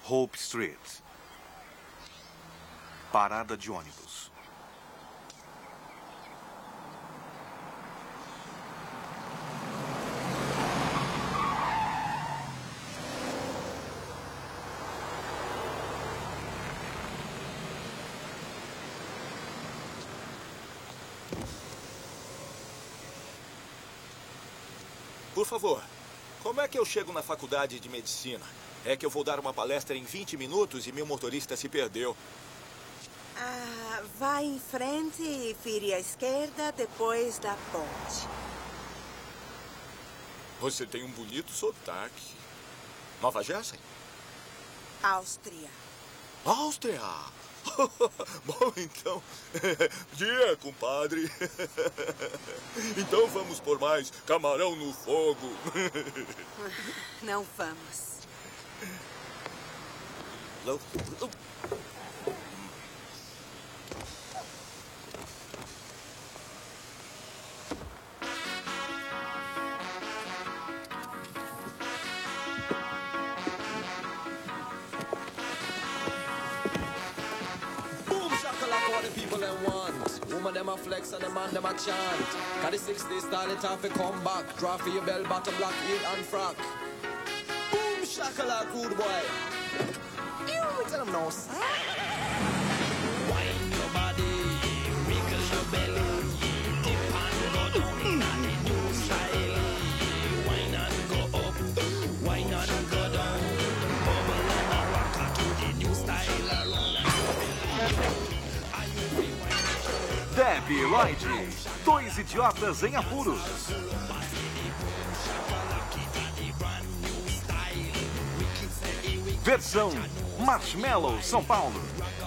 Hope Street. Parada de ônibus. Por favor, como é que eu chego na faculdade de medicina? É que eu vou dar uma palestra em 20 minutos e meu motorista se perdeu. Vai em frente e vire à esquerda depois da ponte. Você tem um bonito sotaque. Nova Jersey? Áustria. Áustria? Bom, então... Dia, compadre. Então vamos por mais camarão no fogo. Não vamos. People them want. Woman them a flex and the man them a chant. Got the 6 days style it off a come back. Draw for your bell bottom black heel and frock. Boom shakalaka good boy. You tell them no sir. Wine your body, wiggle your belly. Dip and go down in the new style. Wine and go up, wine and go down. Bubble and a rocker to the new style around. Debbie e Lloyd, dois idiotas em apuros. Versão Marshmallow, São Paulo.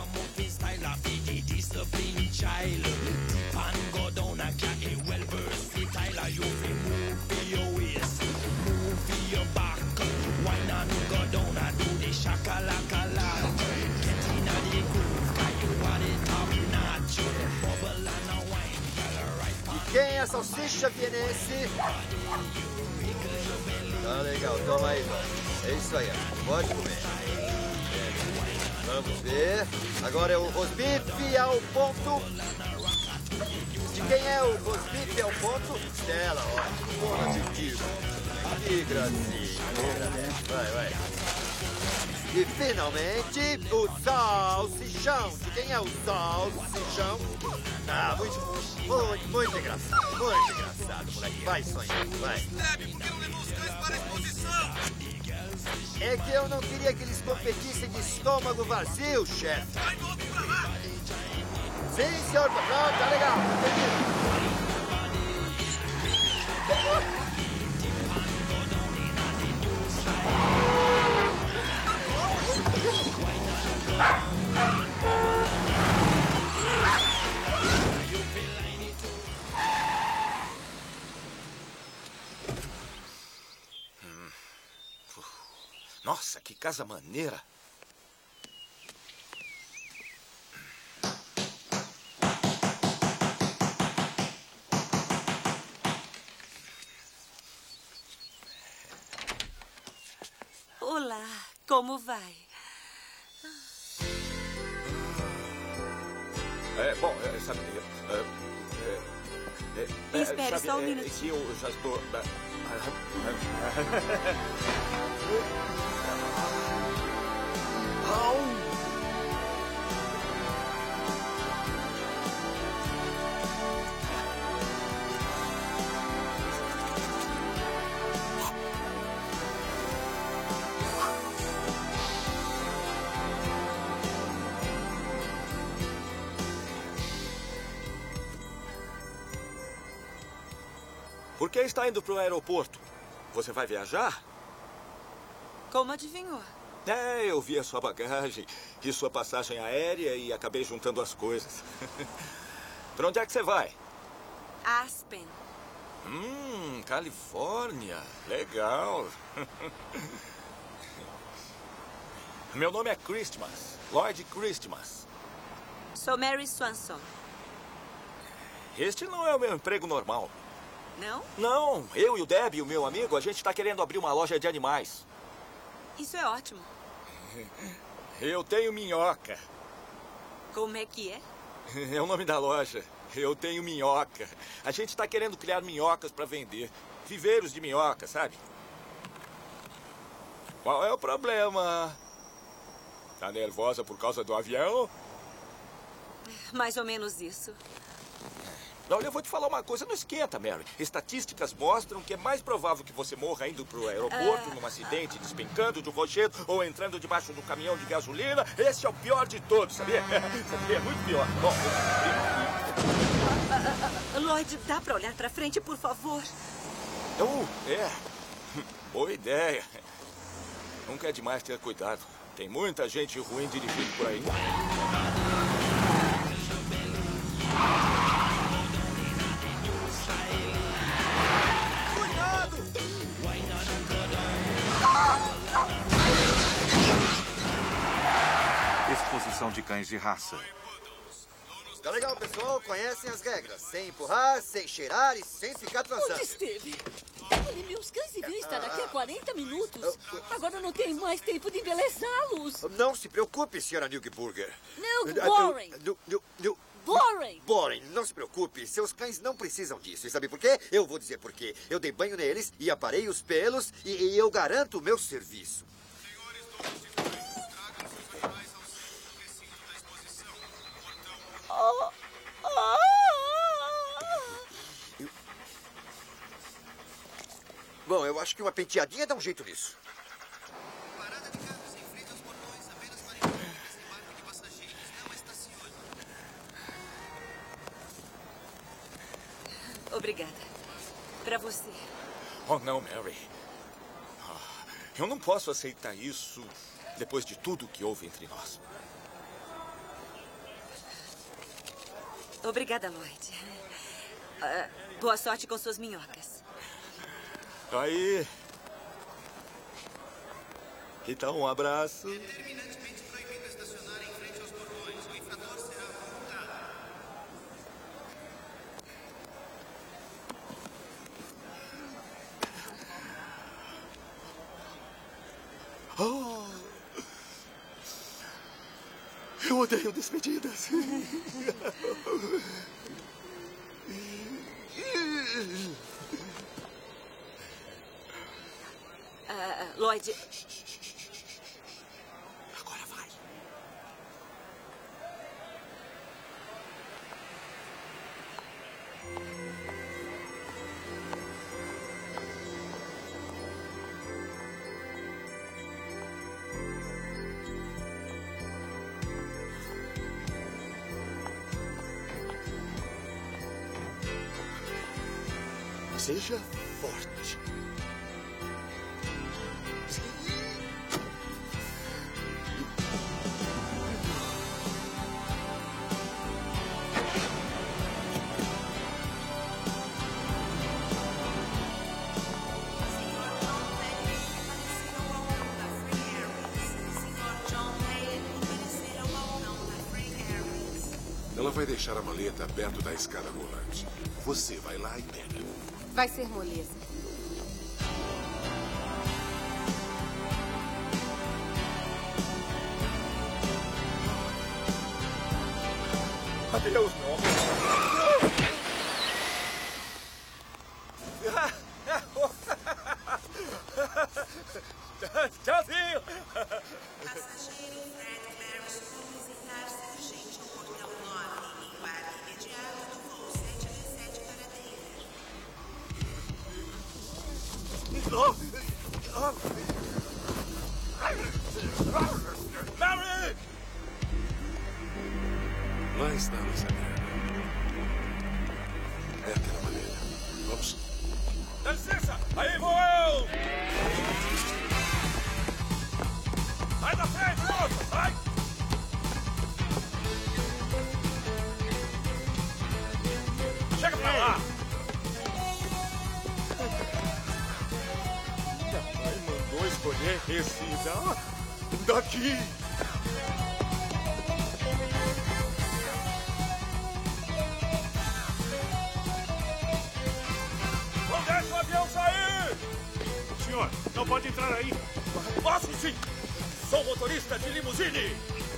Quem é a salsicha vienense? Tá legal, toma aí, é isso aí, pode comer. Vamos ver. Agora é o rosbife ao ponto. De quem é o rosbife ao ponto? Stella, ó. Porra de tipo. Que gracinha. Vai. E finalmente, o salsichão. De quem é o salsichão? Ah, muito engraçado. Muito engraçado, moleque. Vai, sonhar, vai. Debbie, por que não levou os cães para a exposição? É que eu não queria que eles competissem de estômago vazio, chefe. Vai logo pra lá. Sim, senhor. Pronto, tá legal. Nossa, que casa maneira. Olá, como vai? Bom, sabe... Espere sabe, só um minutinho. Que eu já estou... Por que está indo para o aeroporto? Você vai viajar? Como adivinhou? Eu vi a sua bagagem e sua passagem aérea e acabei juntando as coisas. Para onde é que você vai? Aspen. Califórnia. Legal. Meu nome é Christmas. Lloyd Christmas. Sou Mary Swanson. Este não é o meu emprego normal. Não? Não, eu e o Debbie, o meu amigo, a gente está querendo abrir uma loja de animais. Isso é ótimo. Eu tenho minhoca. Como é que é? É o nome da loja. Eu tenho minhoca. A gente está querendo criar minhocas para vender. Viveiros de minhoca, sabe? Qual é o problema? Tá nervosa por causa do avião? Mais ou menos isso. Olha, eu vou te falar uma coisa, não esquenta, Mary. Estatísticas mostram que é mais provável que você morra indo pro aeroporto num acidente, despencando de um rochedo ou entrando debaixo do caminhão de gasolina. Esse é o pior de todos, sabia? É muito pior. Bom, Lloyd, dá pra olhar pra frente, por favor? Boa ideia. Nunca é demais ter cuidado. Tem muita gente ruim dirigindo por aí. Exposição de cães de raça. Tá legal, pessoal. Conhecem as regras. Sem empurrar, sem cheirar e sem ficar Onde transando. esteve? Olha, meus cães deviam estar aqui há 40 minutos. Agora não tenho mais tempo de embelezá-los. Não se preocupe, senhora Newburger. Não, Boring. Boring. Boring, não se preocupe. Seus cães não precisam disso. E sabe por quê? Eu vou dizer por quê. Eu dei banho neles e aparei os pelos e eu garanto o meu serviço. Bom, eu acho que uma penteadinha dá um jeito nisso. Parada de carros em frente aos portões, apenas para desembarque de passageiros. Não estacione. Obrigada. Pra você. Oh, não, Mary. Eu não posso aceitar isso depois de tudo que houve entre nós. Obrigada, Lloyd. Boa sorte com suas minhocas. Aí. Então, um abraço. Terminantemente proibido estacionar em frente aos portões. O infrator será multado. Oh, eu odeio despedidas. Lloyd, Agora vai. Seja forte. Ela vai deixar a maleta perto da escada rolante. Você vai lá e pega. Vai ser moleza. Adeus, meu amor. Tchauzinho. passageiro Fred Claros por visitar-se urgente ao portão 9, embarque imediato do voo 717 para Denver. Mary! Lá está a nossa merda. É aquela maneira. Vamos. Dá licença! Aí vou eu! Vai na frente, moça! Vai! Chega pra lá! Minha mãe mandou escolher esse daqui! Não deixa o avião sair! Senhor, não pode entrar aí! Posso sim! sou motorista de limusine.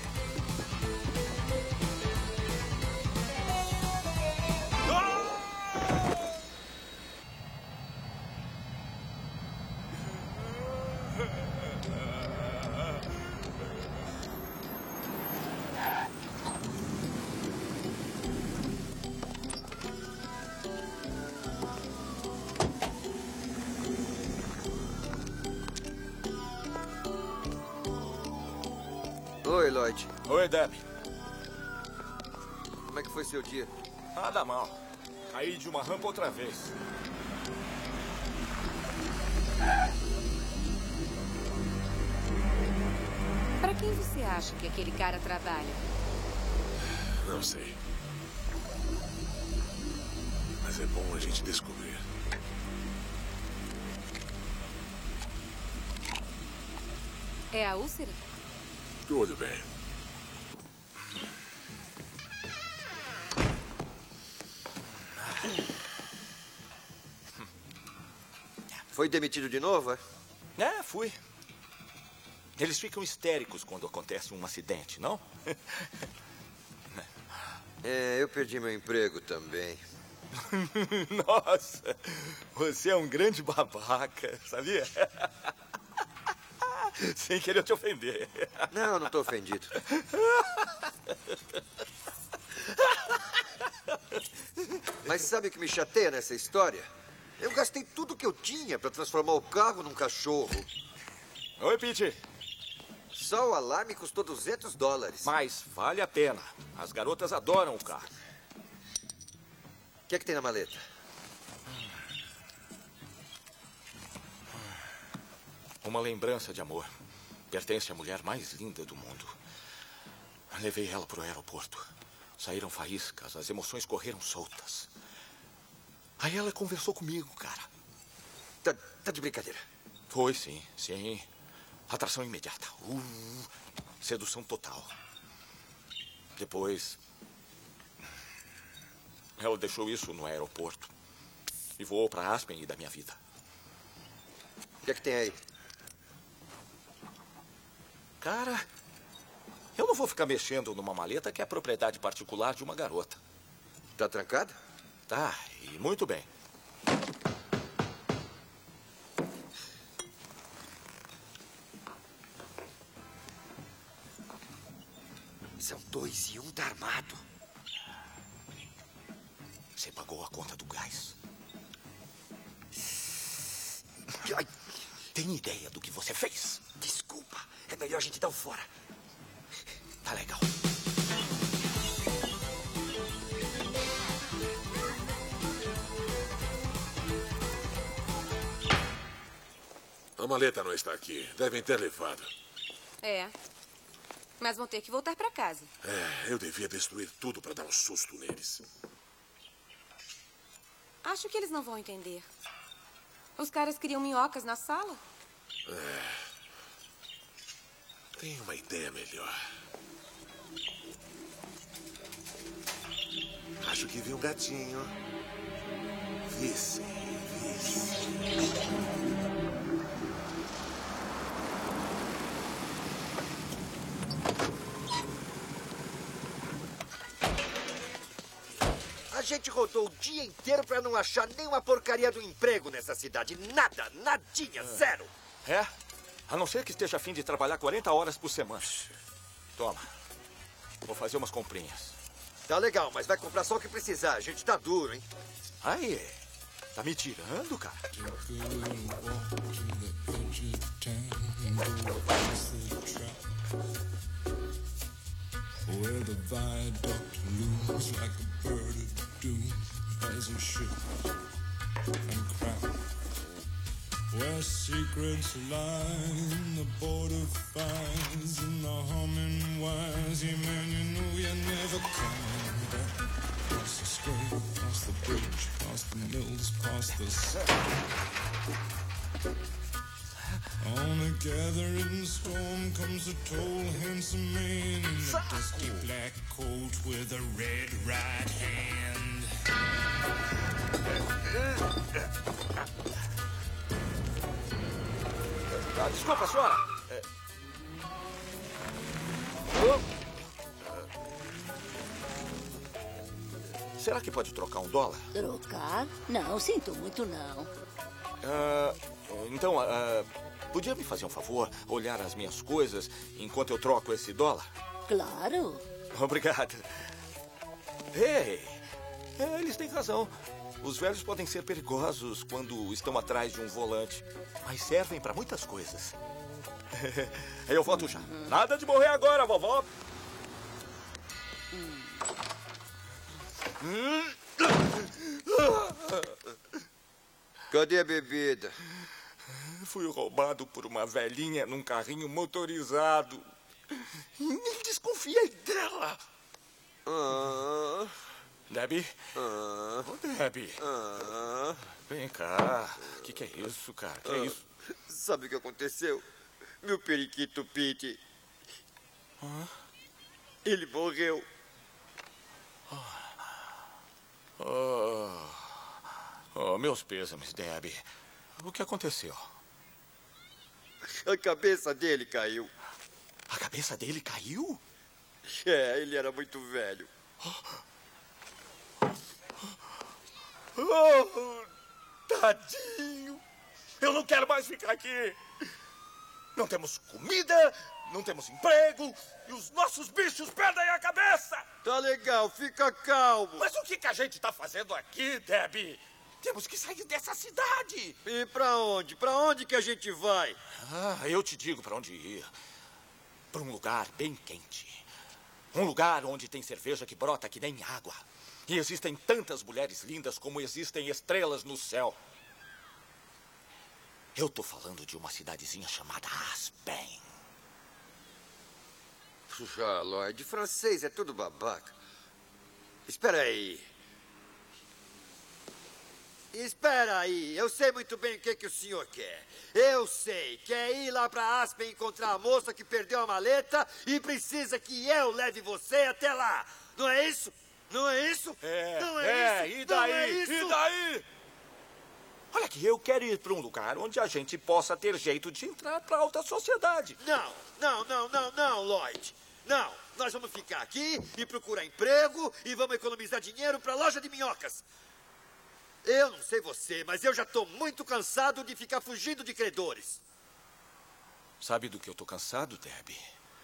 Oi, Lloyd. Oi, Deb. Como é que foi seu dia? Nada mal. Caí de uma rampa outra vez. Para quem você acha que aquele cara trabalha? Não sei. Mas é bom a gente descobrir. É a úlcera? Tudo bem. Foi demitido de novo, é? É, fui. Eles ficam histéricos quando acontece um acidente, não? É, eu perdi meu emprego também. Nossa, você é um grande babaca, sabia? Sem querer te ofender. Não, não tô ofendido. Mas sabe o que me chateia nessa história? Eu gastei tudo que eu tinha para transformar o carro num cachorro. Oi, Pete. Só o alarme custou $200. Mas vale a pena. As garotas adoram o carro. O que é que tem na maleta? Uma lembrança de amor. Pertence à mulher mais linda do mundo. Levei ela para o aeroporto. Saíram faíscas, as emoções correram soltas. Aí ela conversou comigo, cara. Tá de brincadeira. Foi, sim, sim. Atração imediata. Sedução total. Depois, ela deixou isso no aeroporto e voou para Aspen e da minha vida. O que é que tem aí? Cara, eu não vou ficar mexendo numa maleta que é propriedade particular de uma garota. Tá trancada? Tá, e muito bem. São 2 e 1 tá armado. Você pagou a conta do gás. Ai, Tem ideia do que você fez? desculpa. É melhor a gente dar o fora. Tá legal. A maleta não está aqui. Devem ter levado. É. Mas vão ter que voltar para casa. É, eu devia destruir tudo para dar um susto neles. Acho que eles não vão entender. Os caras criam minhocas na sala. Tenho uma ideia melhor. Acho que vi um gatinho. Vi sim, vi sim. A gente rodou o dia inteiro pra não achar nenhuma porcaria do emprego nessa cidade. Nada, nadinha, zero. É? A não ser que esteja a fim de trabalhar 40 horas por semana. Toma. Vou fazer umas comprinhas. Tá legal, mas vai comprar só o que precisar. A gente tá duro, hein? Aí. Tá me tirando, cara? Where the viaduct looms like a bird of doom as a ship and crown. Where secrets lie in the border fires and the humming wires. Yeah, man, you know you're never coming back. Past the square, past the bridge, past the mills, past the sea. On a gathering storm comes a tall, handsome man in a dusty black coat with a red right hand. Desculpa, senhora. Será que pode trocar $1? Trocar? Não, sinto muito não. Então, podia me fazer um favor? Olhar as minhas coisas enquanto eu troco esse $? Claro. Obrigado. Ei, eles têm razão. Os velhos podem ser perigosos quando estão atrás de um volante, mas servem para muitas coisas. Eu volto já. Nada de morrer agora, vovó. Cadê a bebida? Fui roubado por uma velhinha num carrinho motorizado. Nem desconfiei dela. Debbie? Debbie? Vem cá. O que é isso, cara? Que é isso? Sabe o que aconteceu? Meu periquito Pete. Ele morreu. Meus pêsames, Debbie. O que aconteceu? A cabeça dele caiu. A cabeça dele caiu? É, ele era muito velho. Tadinho. Eu não quero mais ficar aqui. Não temos comida, não temos emprego e os nossos bichos perdem a cabeça. Tá legal, fica calmo. Mas o que a gente tá fazendo aqui, Debbie? Temos que sair dessa cidade. E pra onde? Pra onde que a gente vai? Eu te digo pra onde ir. Pra um lugar bem quente. Um lugar onde tem cerveja que brota que nem água. E existem tantas mulheres lindas como existem estrelas no céu. Eu tô falando de uma cidadezinha chamada Aspen. Puxa, Lloyd, francês é tudo babaca. Espera aí. Espera aí, eu sei muito bem o que o senhor quer. Eu sei, quer ir lá pra Aspen encontrar a moça que perdeu a maleta e precisa que eu leve você até lá. Não é isso? Não é isso? Não é isso? E daí? Não é isso? E daí? Olha aqui, eu quero ir pra um lugar onde a gente possa ter jeito de entrar pra alta sociedade. Não, Lloyd. Não, nós vamos ficar aqui e procurar emprego e vamos economizar dinheiro pra loja de minhocas. Eu não sei você, mas eu já tô muito cansado de ficar fugindo de credores. Sabe do que eu tô cansado, Debbie?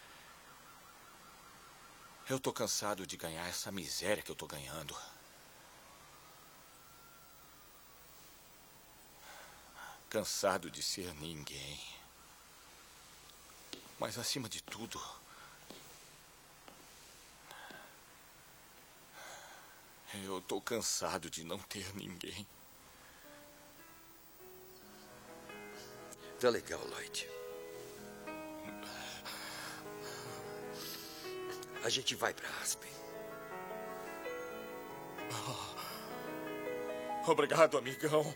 Eu tô cansado de ganhar essa miséria que eu tô ganhando. Cansado de ser ninguém. Mas acima de tudo, eu tô cansado de não ter ninguém. Tá legal, Lloyd. A gente vai pra Aspen. Obrigado, amigão.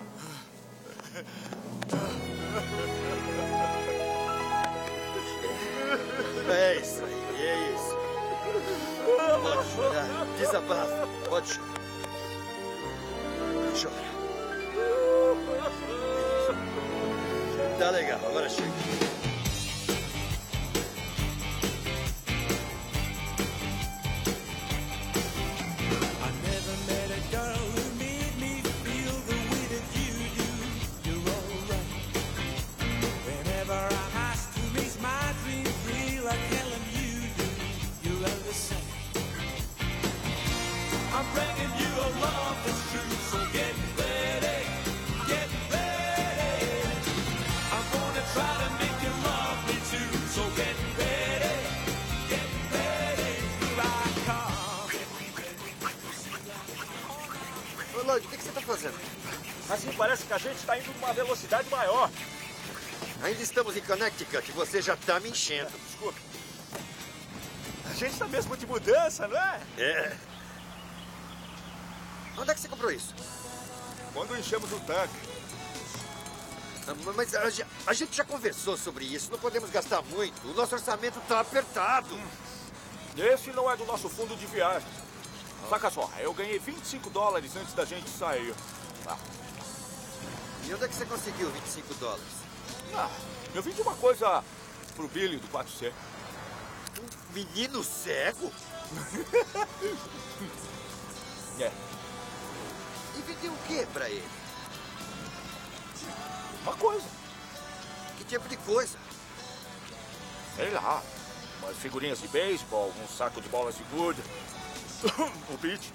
É isso aí, é isso. Pode chorar, desabafa, pode chorar. Chora. Tá legal, agora chega. Lloyd, o que você está fazendo? Assim parece que a gente está indo numa velocidade maior. Ainda estamos em Connecticut e você já está me enchendo. Desculpa. A gente está mesmo de mudança, não é? É. Onde é que você comprou isso? Quando enchemos o tanque. Mas a gente já conversou sobre isso. Não podemos gastar muito. O nosso orçamento está apertado. Esse não é do nosso fundo de viagem. Saca só, eu ganhei $25 antes da gente sair. E onde é que você conseguiu $25? Eu vim de uma coisa pro Billy do 4C. menino cego? É. E vendeu o quê pra ele? Uma coisa. Que tipo de coisa? Sei lá. Umas figurinhas de beisebol, um saco de bolas de gude. O Pete.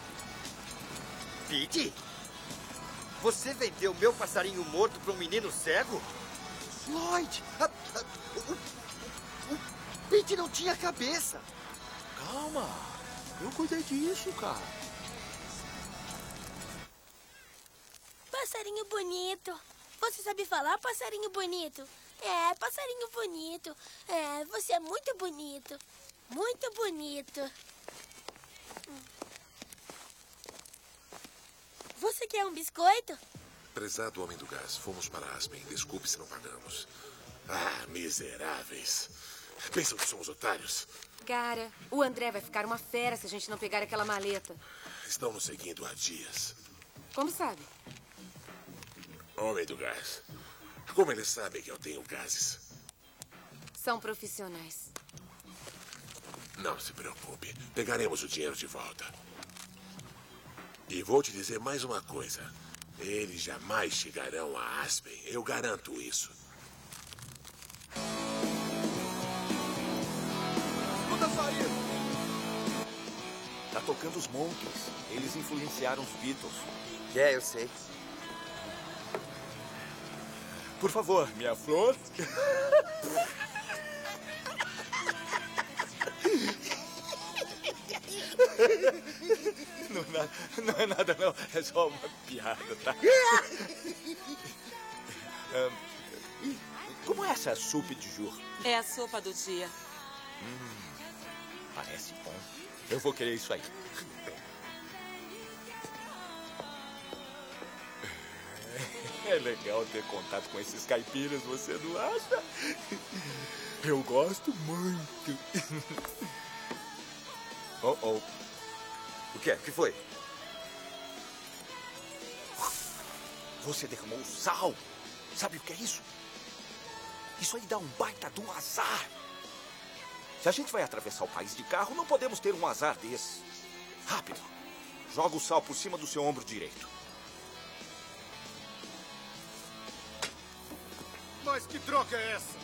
Pete? Você vendeu meu passarinho morto para um menino cego? Lloyd! O Pete não tinha cabeça. Calma. Eu cuidei disso, cara. Passarinho bonito. Você sabe falar, passarinho bonito? É, passarinho bonito. É, você é muito bonito. Muito bonito. Você quer um biscoito? Prezado homem do gás, fomos para Aspen. Desculpe se não pagamos. Ah, miseráveis. Pensam que somos otários? Cara, o André vai ficar uma fera se a gente não pegar aquela maleta. Estão nos seguindo há dias. Como sabe? Homem do gás. Como eles sabem que eu tenho gases? São profissionais. Não se preocupe. Pegaremos o dinheiro de volta. E vou te dizer mais uma coisa. Eles jamais chegarão a Aspen. Eu garanto isso. Escuta só isso. Tá tocando os Monkees. Eles influenciaram os Beatles. É, eu sei. Por favor, minha flor. Não é nada, não. É só uma piada, tá? Como é essa sopa de jur? É a sopa do dia. Parece bom. Eu vou querer isso aí. É legal ter contato com esses caipiras, você não acha? Eu gosto muito. Oh. O quê? O que foi? Você derramou sal. Sabe o que é isso? Isso aí dá um baita de um azar. Se a gente vai atravessar o país de carro, não podemos ter um azar desse. Rápido. Joga o sal por cima do seu ombro direito. Mas que droga é essa?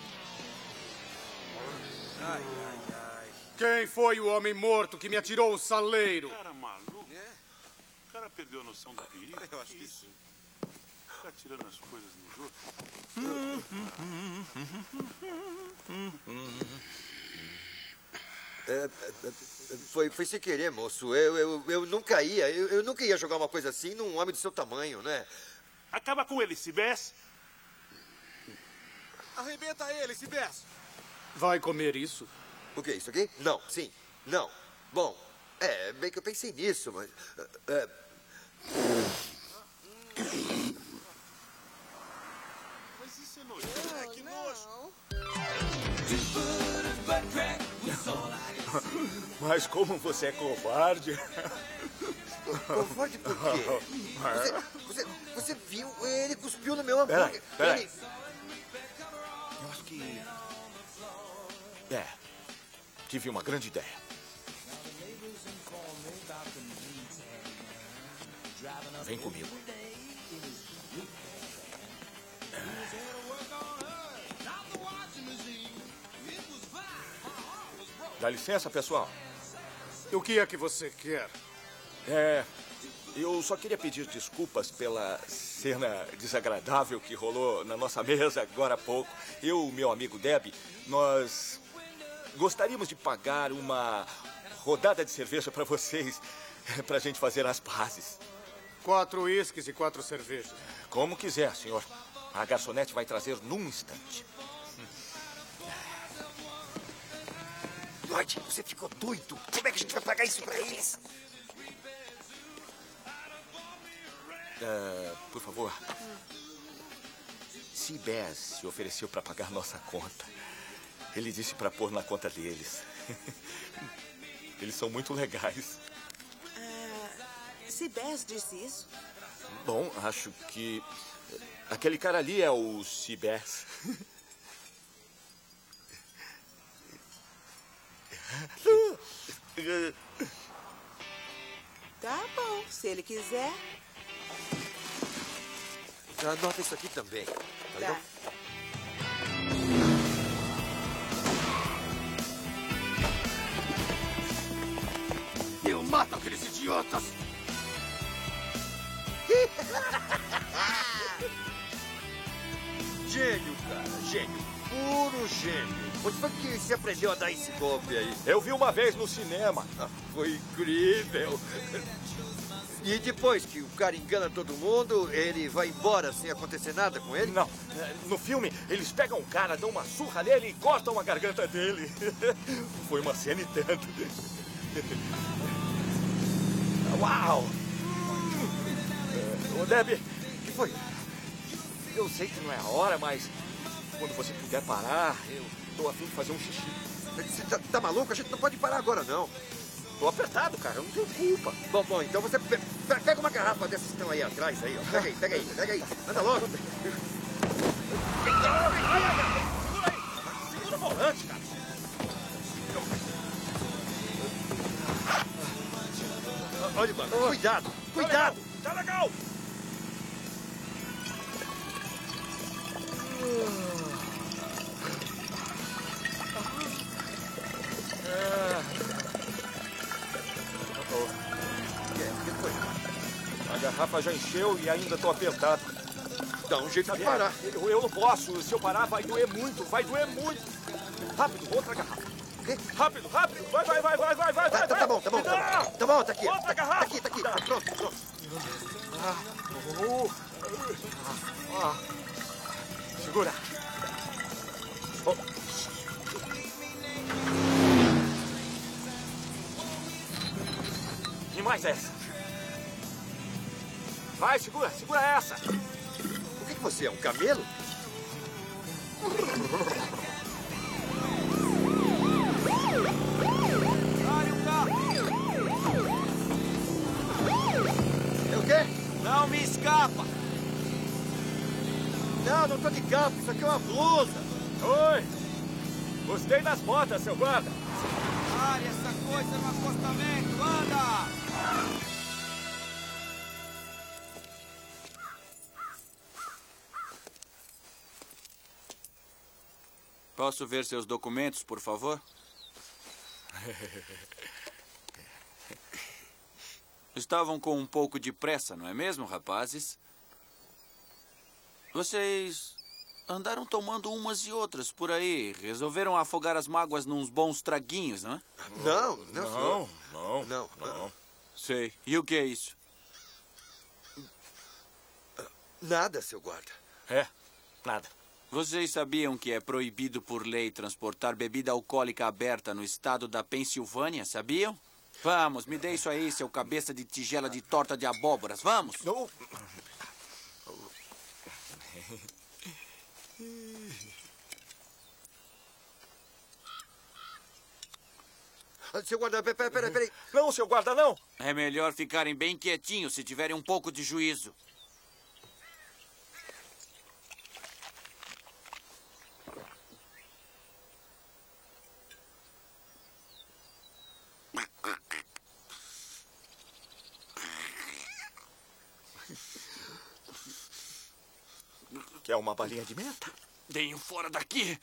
Ai. Quem foi o homem morto que me atirou o saleiro? Cara maluco. O cara perdeu a noção do perigo. Eu acho que isso. Ficar tirando as coisas no jogo. Foi sem querer, moço. Eu nunca ia. Eu nunca ia jogar uma coisa assim num homem do seu tamanho, né? Acaba com ele, Sibés. Arrebenta ele, Sibés. Vai comer isso? O que, isso aqui? Não, sim, não. Bom, bem que eu pensei nisso, mas... Mas isso é nojento. Que nojo. Mas como você é covarde... Covarde por quê? Você viu? Ele cuspiu no meu hambúrguer. Peraí. Eu acho que... tive uma grande ideia. Vem comigo. Dá licença, pessoal. O que é que você quer? Eu só queria pedir desculpas pela cena desagradável que rolou na nossa mesa agora há pouco. Eu e meu amigo Deb, nós gostaríamos de pagar uma rodada de cerveja para vocês, pra gente fazer as pazes. 4 uísques e 4 cervejas. Como quiser, senhor. A garçonete vai trazer num instante. Lloyd, você ficou doido? Como é que a gente vai pagar isso pra eles? Por favor. Sibés se ofereceu para pagar nossa conta. Ele disse para pôr na conta deles. Eles são muito legais. Sibés disse isso? Bom, acho que aquele cara ali é o Sibés. Tá bom, se ele quiser. Anota isso aqui também. Tá legal? Eu mato aqueles idiotas! Gênio, cara. Gênio. Puro gênio. Onde foi que você aprendeu a dar esse golpe aí? Eu vi uma vez no cinema. Foi incrível. E depois que o cara engana todo mundo, ele vai embora sem acontecer nada com ele? Não. No filme, eles pegam o cara, dão uma surra nele e cortam a garganta dele. Foi uma cena e tanto. Uau! Ô, Debbie, o que foi? Eu sei que não é a hora, mas quando você puder parar, eu tô a fim de fazer um xixi. Você tá maluco? A gente não pode parar agora, não. Tô apertado, cara. Eu não tenho culpa. Bom, então você pega uma garrafa dessas que estão aí atrás, aí, ó. Pega aí. Anda logo. Segura o volante, cara. Olha, mano, cuidado. Tá legal. O que foi? A garrafa já encheu e ainda tô apertado. Dá um jeito de parar. Eu não posso. Se eu parar, vai doer muito. Rápido, outra garrafa. O quê? Rápido. Vai. Tá bom. Tá bom, tá aqui. Outra garrafa. Tá aqui. Tá pronto. Segura. E mais essa. Vai, segura essa. O que você é, um camelo? Pare o carro. É o quê? Não me escapa. Não tô de capa. Isso aqui é uma blusa. Oi. Gostei das botas, seu guarda. Pare essa coisa no acostamento. Anda! Posso ver seus documentos, por favor? Estavam com um pouco de pressa, não é mesmo, rapazes? Vocês andaram tomando umas e outras por aí. Resolveram afogar as mágoas nos bons traguinhos, não é? Não. Sei. E o que é isso? Nada, seu guarda. Nada. Vocês sabiam que é proibido por lei transportar bebida alcoólica aberta no estado da Pensilvânia? Sabiam? Vamos, me dê isso aí, seu cabeça de tigela de torta de abóboras. Vamos! Não. Seu guarda, peraí. Não, seu guarda, não. É melhor ficarem bem quietinhos se tiverem um pouco de juízo. Quer uma balinha de menta? Deem fora daqui!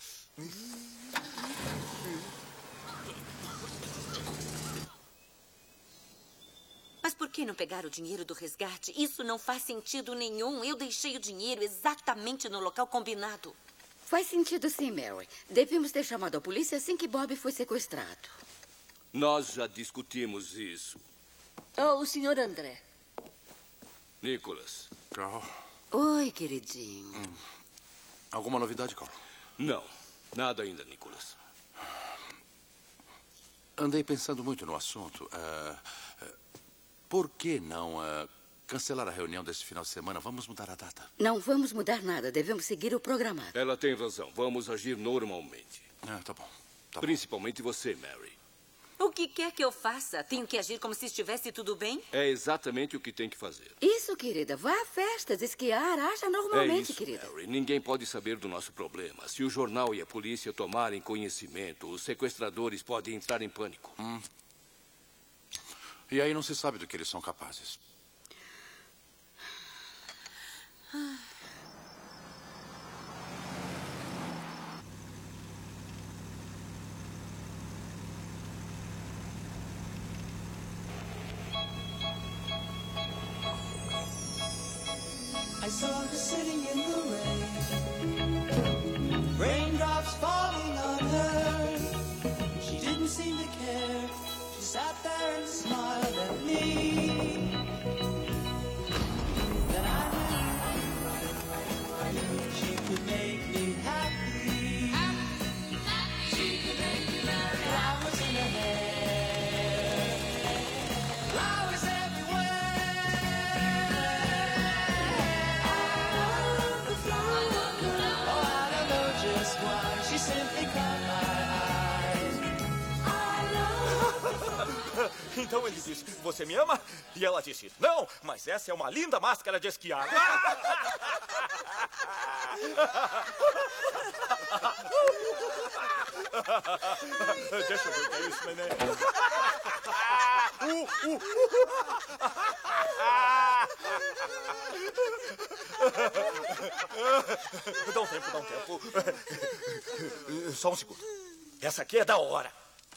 Mas por que não pegar o dinheiro do resgate? Isso não faz sentido nenhum. Eu deixei o dinheiro exatamente no local combinado. Faz sentido sim, Mary. Devemos ter chamado a polícia assim que Bob foi sequestrado. Nós já discutimos isso. Oh, o senhor André. Nicholas. Carl. Oi, queridinho. Alguma novidade, Carl? Não, nada ainda, Nicholas. Andei pensando muito no assunto. Por que não cancelar a reunião desse final de semana? Vamos mudar a data. Não vamos mudar nada. Devemos seguir o programado. Ela tem razão. Vamos agir normalmente. Tá bom. Principalmente você, Mary. O que quer que eu faça? Tenho que agir como se estivesse tudo bem? É exatamente o que tem que fazer. Isso, querida. Vá a festas, esquiar, acha normalmente, é isso, querida. Mary. Ninguém pode saber do nosso problema. Se o jornal e a polícia tomarem conhecimento, os sequestradores podem entrar em pânico. E aí não se sabe do que eles são capazes. I saw her sitting in the rain, raindrops falling on her. She didn't seem to care. She sat there and smiled at me. Then I knew she could make me happy. She could make me happy. Flowers in her hair, flowers everywhere. She simply caught my eye. Então ele disse, você me ama? E ela disse, não, mas essa é uma linda máscara de esquiar. Deixa eu ver o que é isso, neném. Dá um tempo, dá um tempo. Só um segundo. Essa aqui é da hora.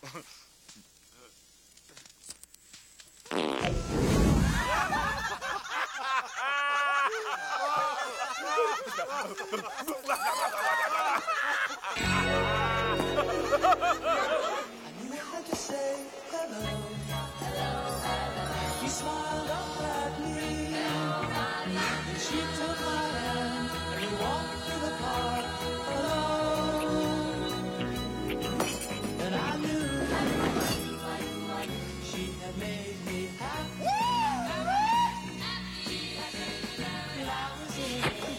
She smiled up at me, and she took my hand, and we walked through the park alone. And I knew she had made me happy. And I was in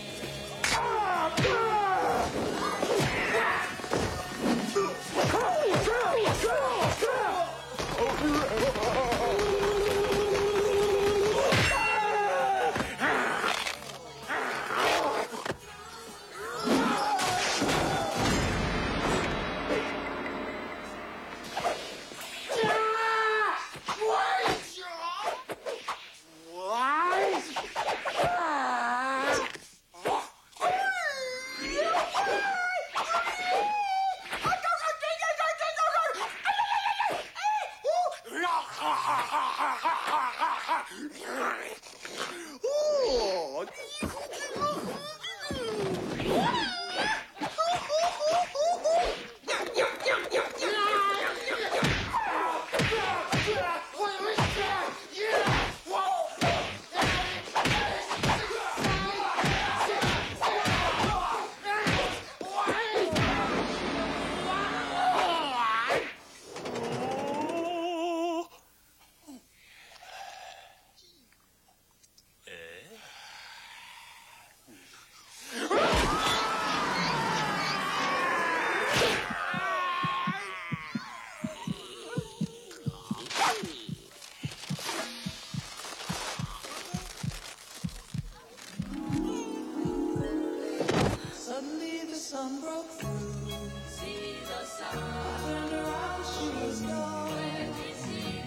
Suddenly the sun broke through. See the sun. I turned around, she was gone. Where did she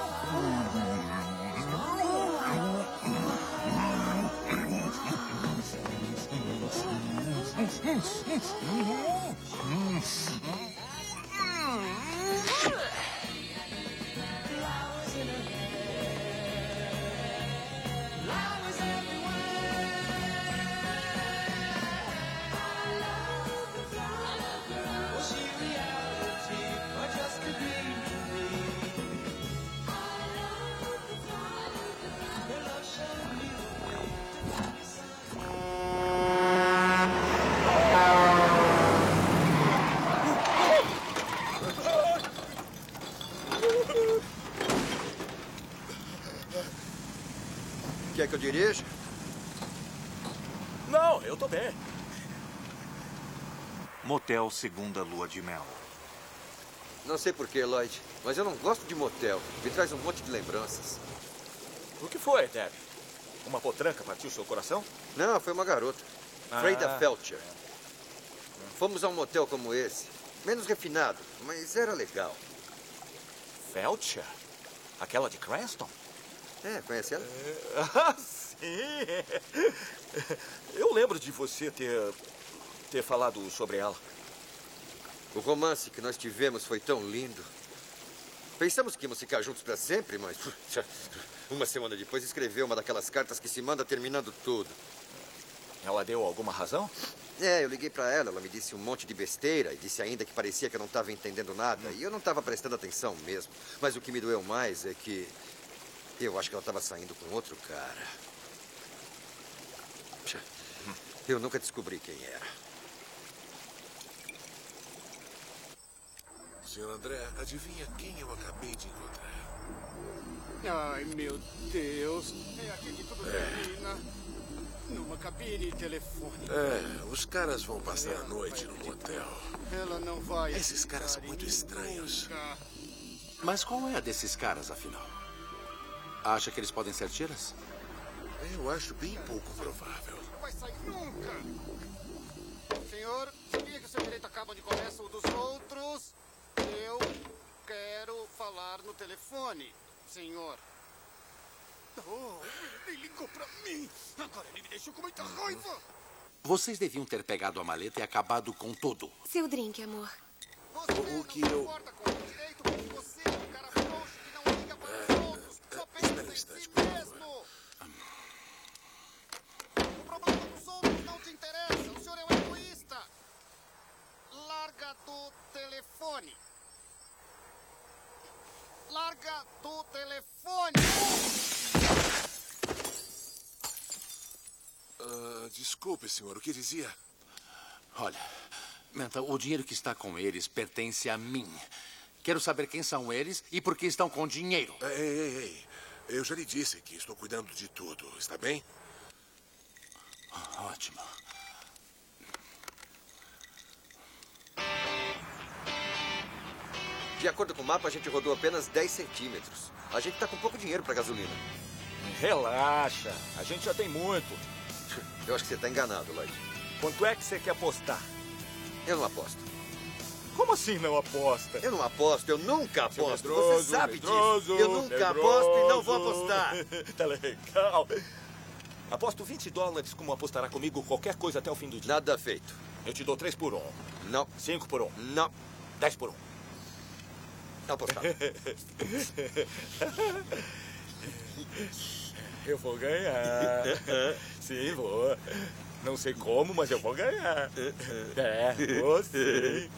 Flowers in her hair, flowers everywhere. Was she reality or just a dream to me? Her love showed me Quer que eu dirija? Não, eu tô bem. Motel Segunda Lua de Mel. Não sei porquê, Lloyd, mas eu não gosto de motel. Me traz um monte de lembranças. O que foi, Deb? Uma potranca partiu seu coração? Não, foi uma garota. Freda Felcher. Fomos a um motel como esse. Menos refinado, mas era legal. Felcher? Aquela de Cranston? É, conhece ela? Ah, sim. Eu lembro de você ter falado sobre ela. O romance que nós tivemos foi tão lindo. Pensamos que íamos ficar juntos para sempre, mas... Uma semana depois escreveu uma daquelas cartas que se manda terminando tudo. Ela deu alguma razão? É, eu liguei para ela, ela me disse um monte de besteira e disse ainda que parecia que eu não estava entendendo nada. E eu não estava prestando atenção mesmo. Mas o que me doeu mais é que eu acho que ela estava saindo com outro cara. Eu nunca descobri quem era. Senhor André, adivinha quem eu acabei de encontrar? Ai, meu Deus. É aqui que tudo termina. Numa cabine telefônica. É, os caras vão passar a noite no motel. Ela não vai. Esses caras são muito estranhos. Mas qual é a desses caras, afinal? Acha que eles podem ser tiras? Eu acho bem pouco provável. Não vai sair nunca. Senhor, sabia que o seu direito acaba onde começa o dos outros? Eu quero falar no telefone, senhor. Oh, ele ligou pra mim. Agora ele me deixou com muita raiva. Vocês deviam ter pegado a maleta e acabado com tudo. Seu drink, amor. O que eu... Espera um instante, por favor. O problema dos outros não te interessa. O senhor é um egoísta. Larga do telefone. Larga do telefone. Desculpe, senhor, o que dizia? Olha, Menta, o dinheiro que está com eles pertence a mim. Quero saber quem são eles e por que estão com dinheiro. Ei. Eu já lhe disse que estou cuidando de tudo, está bem? Ótimo. De acordo com o mapa, a gente rodou apenas 10 centímetros. A gente tá com pouco dinheiro para gasolina. Relaxa, a gente já tem muito. Eu acho que você tá enganado, Lloyd. Quanto é que você quer apostar? Eu não aposto. Como assim não aposta? Eu não aposto, eu nunca aposto. Medroso, Você sabe medroso, disso. Eu nunca aposto e não vou apostar. Tá legal. Aposto $20 como apostará comigo qualquer coisa até o fim do dia. Nada feito. Eu te dou 3 por 1. Não. 5 por 1. Não. 10 por 1. Não apostar. Eu vou ganhar. Sim, vou. Não sei como, mas eu vou ganhar. Você.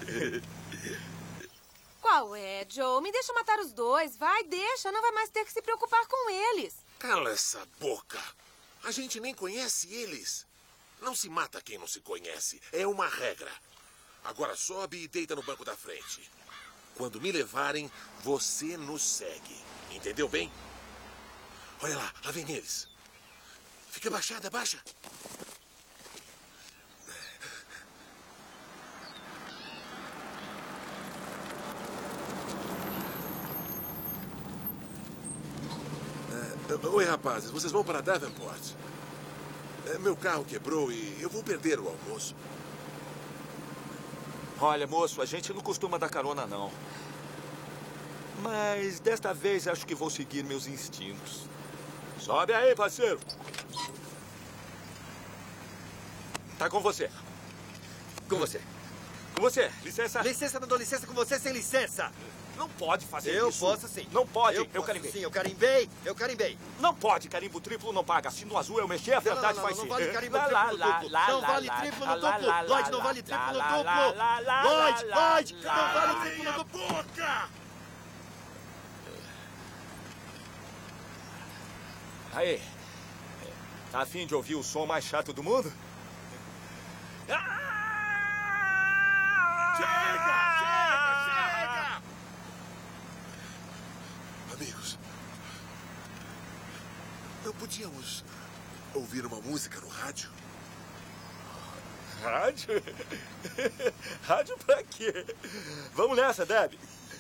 Qual é, Joe? Me deixa matar os dois. Vai, deixa. Não vai mais ter que se preocupar com eles. Cala essa boca. A gente nem conhece eles. Não se mata quem não se conhece. É uma regra. Agora sobe e deita no banco da frente. Quando me levarem, você nos segue. Entendeu bem? Olha lá vem eles. Fica baixada, baixa. Oi, rapazes. Vocês vão para Davenport? Meu carro quebrou e eu vou perder o almoço. Olha, moço, a gente não costuma dar carona, não. Mas desta vez acho que vou seguir meus instintos. Sobe aí, parceiro. Tá com você. Com você. Com você. Licença. Licença, não dou licença com você sem licença. Não pode fazer eu isso. Eu posso sim. Não pode. Eu carimbei. Sim, eu carimbei. Não pode. Carimbo triplo não paga. Se no azul eu mexer, a verdade vai ser. Não vale carimbo triplo no duplo. Não vale triplo no duplo. Lloyd, não vale triplo no duplo. Lloyd, não vale triplo no duplo. Boca! Aí. Tá afim de ouvir o som mais chato do mundo? Chega! Amigos, não podíamos ouvir uma música no rádio? Rádio? Rádio pra quê? Vamos nessa, Deb.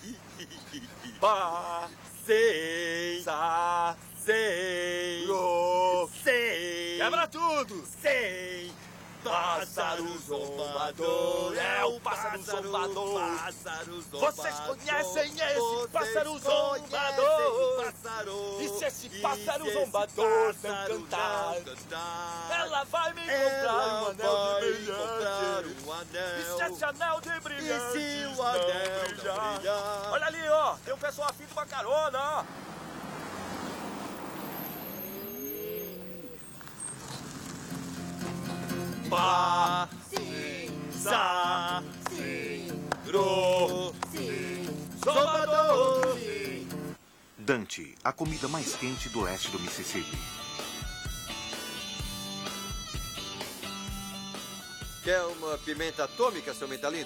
Sei. Sei. Sei. Quebra tudo. Sei. Pássaro zombador, é o pássaro zombador. Vocês conhecem esse pássaro zombador? E se esse pássaro zombador não cantar, ela vai me comprar um anel de brilhante. E se esse anel de brilhante não brilhar? Olha ali, ó, tem um pessoal afim de uma carona, ó. Pássaro zombador. Dante, a comida mais quente do leste do Mississippi. Quer uma pimenta atômica, seu mentalino?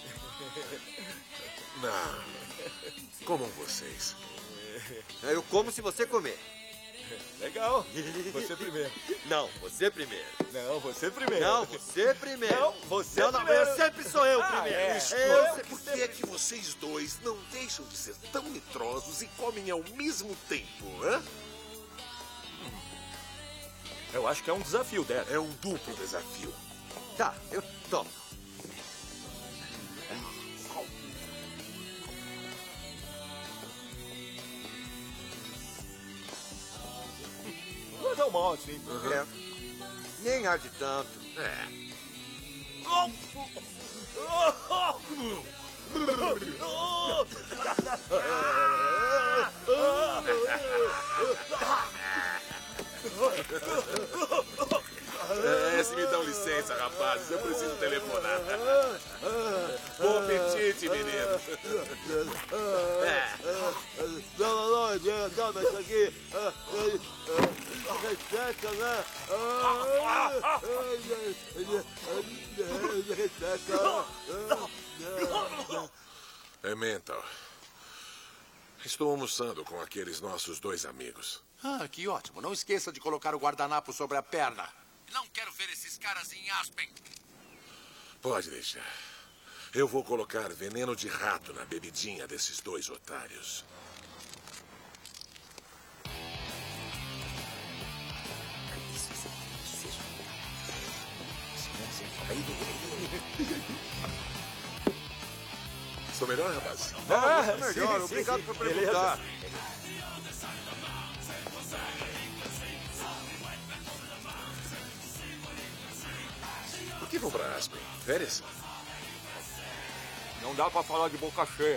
Não. Comam vocês. Eu como se você comer. Legal. Você primeiro. Não, você primeiro. Não, você primeiro. Não, você primeiro. Não, você não, primeiro. Eu sempre sou eu primeiro. Por que é que vocês dois não deixam de ser tão nitrosos e comem ao mesmo tempo, hã? Eu acho que é um desafio, Dad. É um duplo desafio. Tá, eu tomo. Não é tão mal assim. É. Nem arde tanto. Se me dão licença, rapazes, eu preciso telefonar. Bom apetite, menino. Não, isso aqui. Resseca, né? Mental. Estou almoçando com aqueles nossos dois amigos. Ah, que ótimo. Não esqueça de colocar o guardanapo sobre a perna. Não quero ver esses caras em Aspen. Pode deixar. Eu vou colocar veneno de rato na bebidinha desses dois otários. Estou melhor, rapaz? Melhor. Obrigado por perguntar. Por que vão pra Aspen? Férias? Não dá pra falar de boca cheia.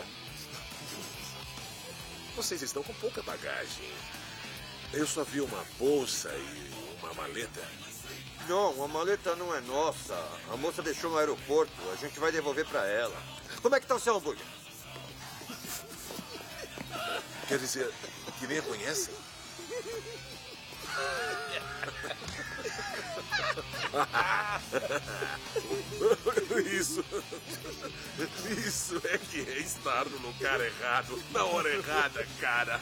Vocês estão com pouca bagagem. Eu só vi uma bolsa e uma maleta. Não, a maleta não é nossa. A moça deixou no aeroporto. A gente vai devolver pra ela. Como é que tá o seu hambúrguer? Quer dizer, que nem a conhecem? Isso é que é estar no lugar errado, na hora errada, cara.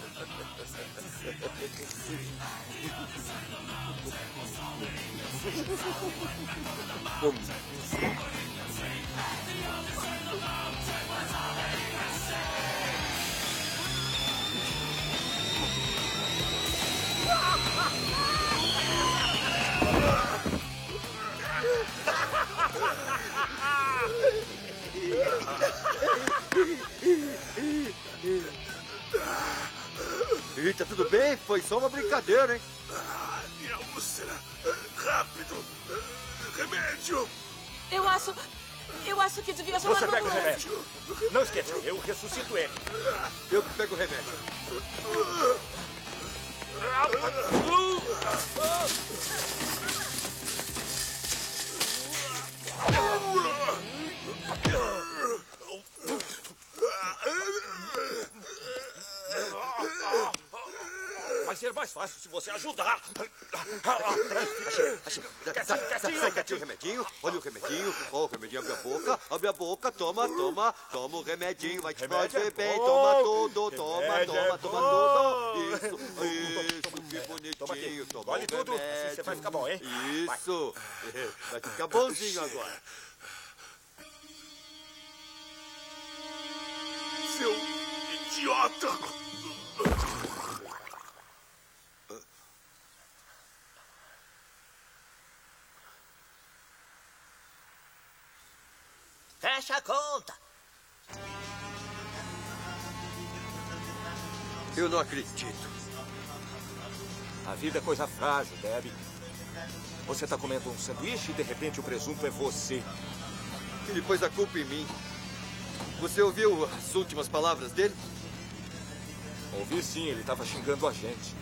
Eita, tudo bem? Foi só uma brincadeira, hein? Minha úlcera. Rápido. Remédio. Eu acho que devia chamar Você uma pega o ambulância. remédio. Não esqueça, eu ressuscito ele. Eu que pego o remédio. Vai ser mais fácil se você ajudar. Sai quietinho o remedinho. Olha o remedinho. Ó, o remedinho, abre a boca. Toma o remedinho. Vai te fazer bem. Toma tudo. Toma tudo. Isso, que bonitinho. Toma Olhe tudo, assim você vai ficar bom, hein? Isso. Vai ficar bonzinho agora. Seu idiota. fecha a conta. Eu não acredito. A vida é coisa frágil, Debbie. Você tá comendo um sanduíche e de repente o presunto é você. Ele pôs a culpa em mim. Você ouviu as últimas palavras dele? Ouvi sim, ele tava xingando a gente.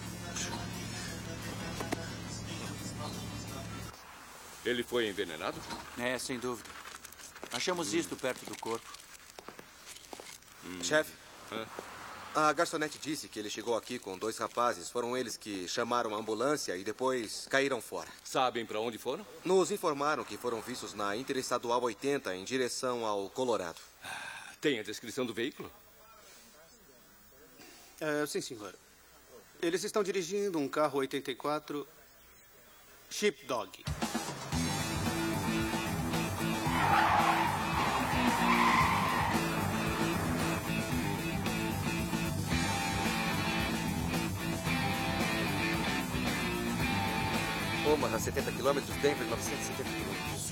Ele foi envenenado? É, sem dúvida. Achamos isto perto do corpo. Chefe, a garçonete disse que ele chegou aqui com 2 rapazes. Foram eles que chamaram a ambulância e depois caíram fora. Sabem para onde foram? Nos informaram que foram vistos na Interestadual 80 em direção ao Colorado. Tem a descrição do veículo? Sim, senhor. Eles estão dirigindo um carro 84 Sheepdog. Omaha, 70 quilômetros, Denver, 970 quilômetros.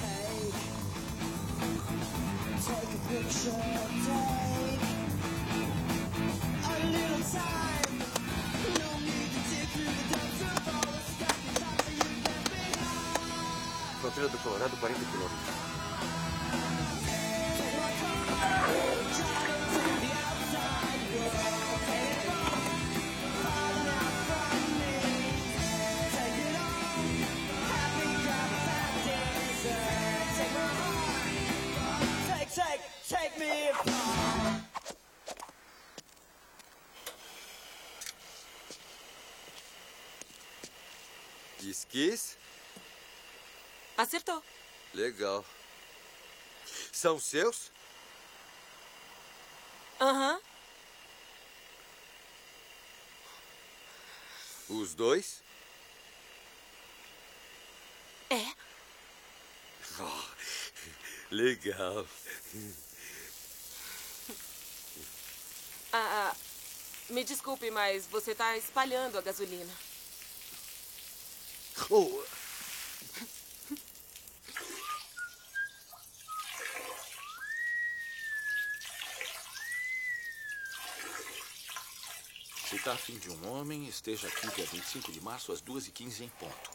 Fronteira do Colorado, 40 quilômetros. Take me Esquis? Acertou. Legal. São seus? Aham. Os dois? É. Oh, legal. Me desculpe, mas você está espalhando a gasolina. Oh. Se tá afim de um homem, esteja aqui dia 25 de março às 2h15 em ponto.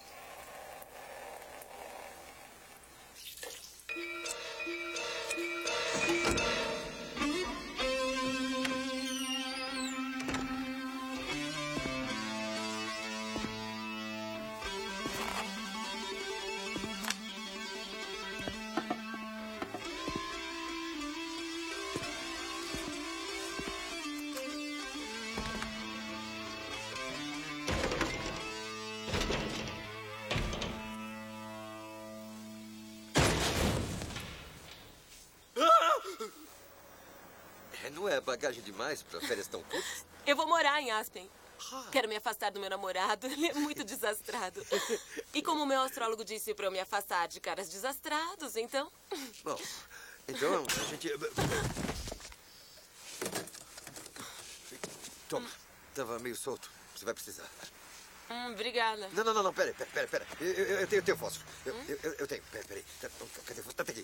Não é bagagem demais para férias tão curtas? Eu vou morar em Aspen. Quero me afastar do meu namorado. Ele é muito desastrado. E como o meu astrólogo disse para eu me afastar de caras desastrados, então... Bom, então a gente... Toma, tava meio solto. Você vai precisar. Obrigada. Não, pera. Eu tenho fósforo. Eu tenho. Peraí. Cadê o fósforo? Tá aqui.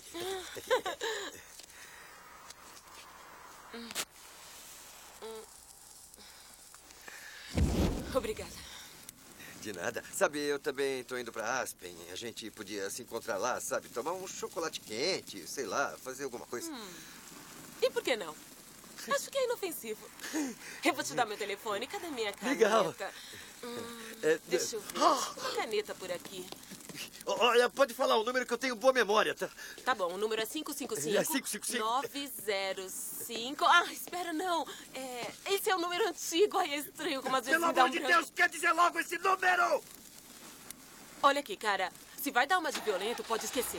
Obrigada. De nada. Sabe, eu também tô indo pra Aspen. A gente podia se encontrar lá, sabe? Tomar um chocolate quente, sei lá, fazer alguma coisa. E por que não? Acho que é inofensivo. Eu vou te dar meu telefone. Cadê minha caneta? Legal. Deixa eu ver. Uma caneta por aqui. Olha, pode falar o número que eu tenho boa memória, tá? Tá bom, o número é 555. É 555. 905. Ah, espera, não. Esse é o número antigo. Ai, é estranho como às vezes Pelo me dá amor de Deus, quer dizer logo esse número! Olha aqui, cara. Se vai dar uma de violento, pode esquecer.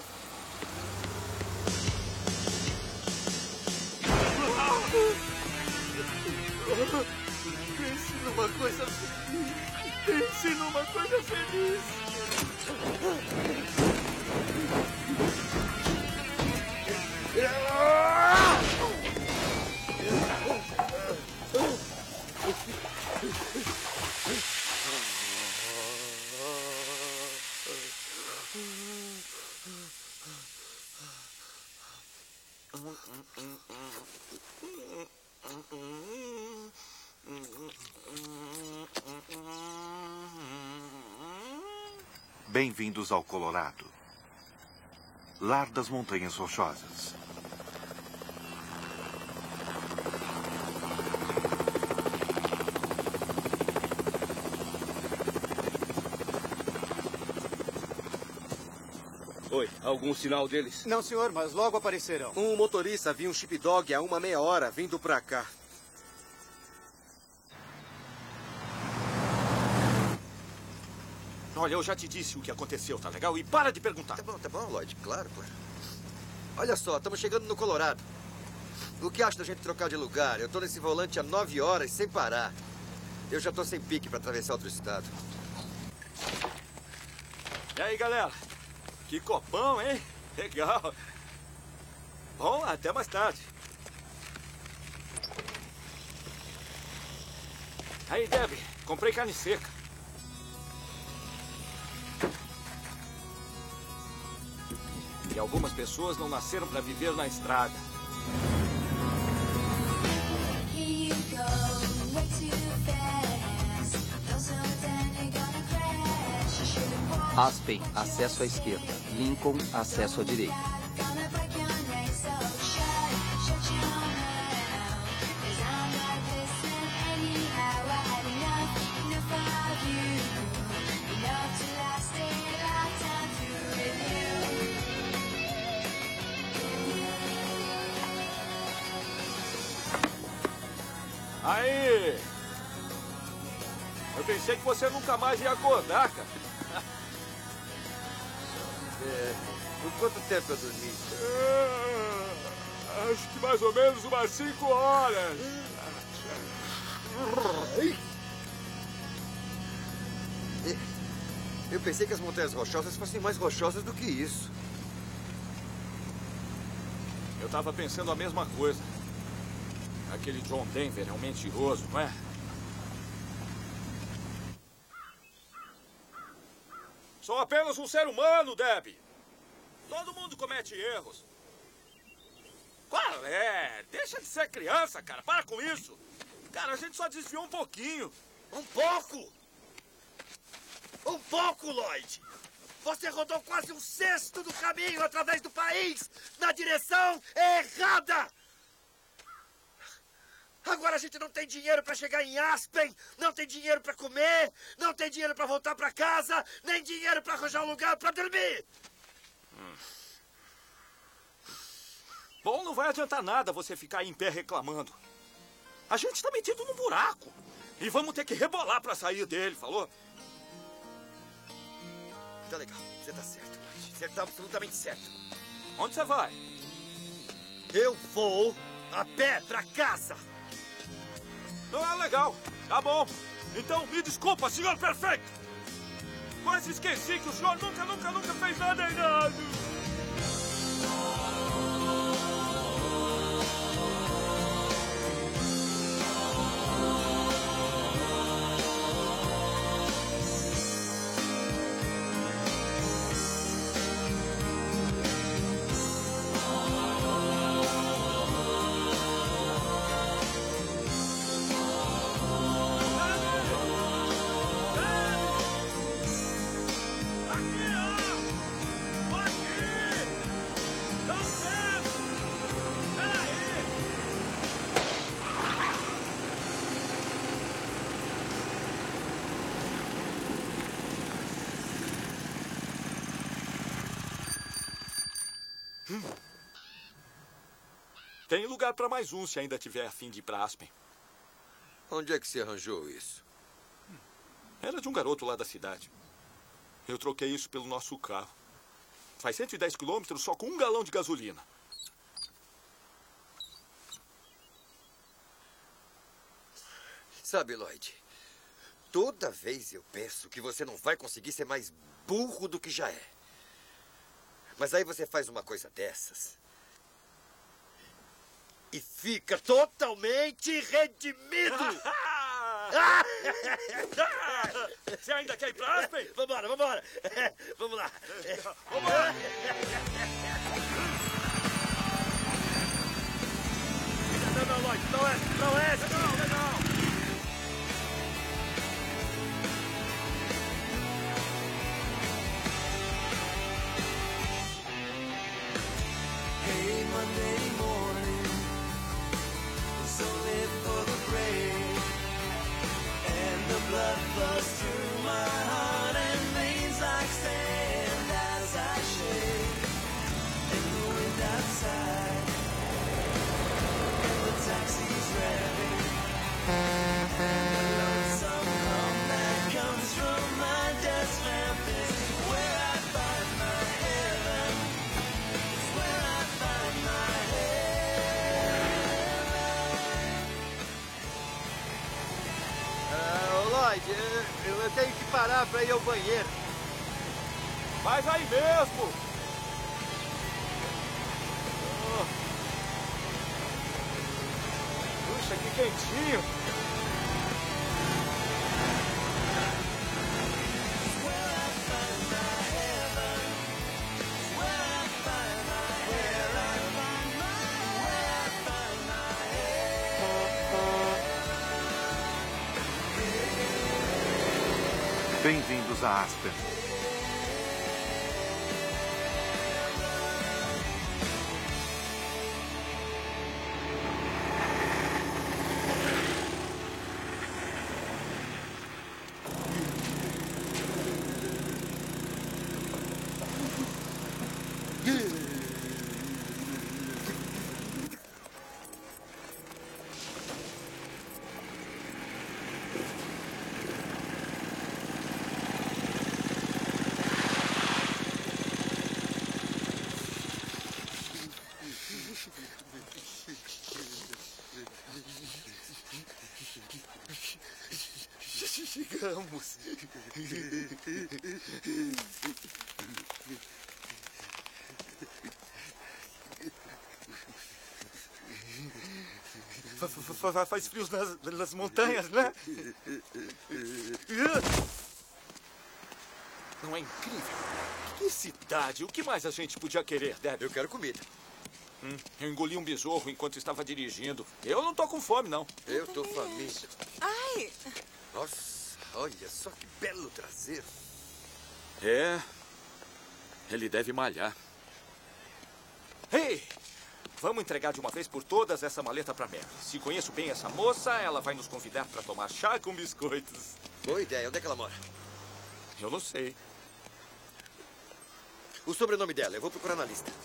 Pense numa coisa feliz. Pense numa coisa feliz. Bem-vindos ao Colorado, lar das Montanhas Rochosas. Oi, algum sinal deles? Não, senhor, mas logo aparecerão. Um motorista viu um sheepdog há uma meia hora vindo pra cá. Olha, eu já te disse o que aconteceu, tá legal? E para de perguntar. Tá bom, Lloyd, claro. Olha só, estamos chegando no Colorado. O que acha da gente trocar de lugar? Eu tô nesse volante há 9 horas sem parar. Eu já tô sem pique pra atravessar outro estado. E aí, galera? Que copão, hein? Legal. Bom, até mais tarde. Aí, Debbie, comprei carne seca. E algumas pessoas não nasceram para viver na estrada. Aspen, acesso à esquerda. Lincoln, acesso à direita. Aí! Eu pensei que você nunca mais ia acordar, cara. Por quanto tempo eu dormi? Acho que mais ou menos umas 5 horas. Eu pensei que as Montanhas Rochosas fossem mais rochosas do que isso. Eu tava pensando a mesma coisa. Aquele John Denver é um mentiroso, não é? Sou apenas um ser humano, Debbie. Todo mundo comete erros. Qual é? Deixa de ser criança, cara. Para com isso. Cara, a gente só desviou um pouquinho. Um pouco? Um pouco, Lloyd. Você rodou quase 1/6 do caminho através do país na direção errada. Agora a gente não tem dinheiro para chegar em Aspen, não tem dinheiro para comer, não tem dinheiro para voltar para casa, nem dinheiro para arranjar um lugar para dormir. Bom, não vai adiantar nada você ficar aí em pé reclamando. A gente tá metido num buraco. E vamos ter que rebolar para sair dele, falou? Tá legal, você tá certo, Lloyd. Você tá absolutamente certo. Onde você vai? Eu vou a pé para casa. Ah, legal. Tá bom. Então, me desculpa, senhor perfeito. Mas esqueci que o senhor nunca fez nada errado. Tem lugar para mais um se ainda tiver a fim de ir para Aspen. Onde é que você arranjou isso? Era de um garoto lá da cidade. Eu troquei isso pelo nosso carro. Faz 110 quilômetros só com 1 galão de gasolina. Sabe, Lloyd, toda vez eu penso que você não vai conseguir ser mais burro do que já é. Mas aí você faz uma coisa dessas e fica totalmente redimido. Você ainda quer ir pra Aspen? Vambora. Vamos lá. eu tenho que parar pra ir ao banheiro. Faz aí mesmo! Puxa, que quentinho! Bem-vindos a Aspen. Chegamos. Faz frio nas montanhas, né? Não é incrível? Que cidade! O que mais a gente podia querer, Deb? Eu quero comida. Eu engoli um besouro enquanto estava dirigindo. Eu não tô com fome, não. Eu tô faminto. Ai! Nossa, olha só que belo traseiro. É. Ele deve malhar. Ei! Vamos entregar de uma vez por todas essa maleta pra Mary. Se conheço bem essa moça, ela vai nos convidar pra tomar chá com biscoitos. Boa ideia. Onde é que ela mora? Eu não sei. O sobrenome dela, eu vou procurar na lista.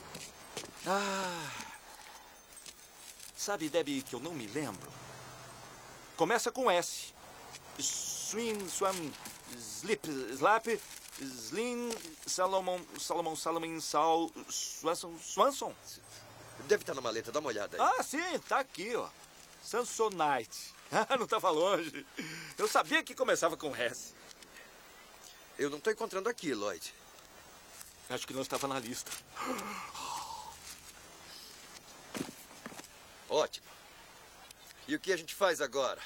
Sabe, Debbie, que eu não me lembro. Começa com S. Swim, Swam, Slip, Slap, Slim, Salomon, Sal, Swanson. Deve estar na maleta, dá uma olhada aí. Sim, tá aqui, ó. Samsonite. Não estava longe. Eu sabia que começava com S. Eu não estou encontrando aqui, Lloyd. Acho que não estava na lista. Ótimo. E o que a gente faz agora?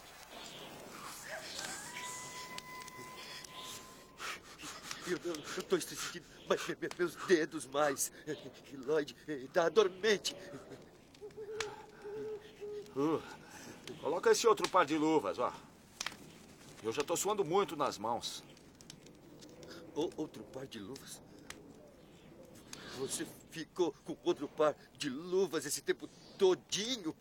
Eu estou sentindo meus dedos mais. Lloyd está dormente. Coloca esse outro par de luvas, ó. Eu já estou suando muito nas mãos. Outro par de luvas? Você ficou com outro par de luvas esse tempo todinho?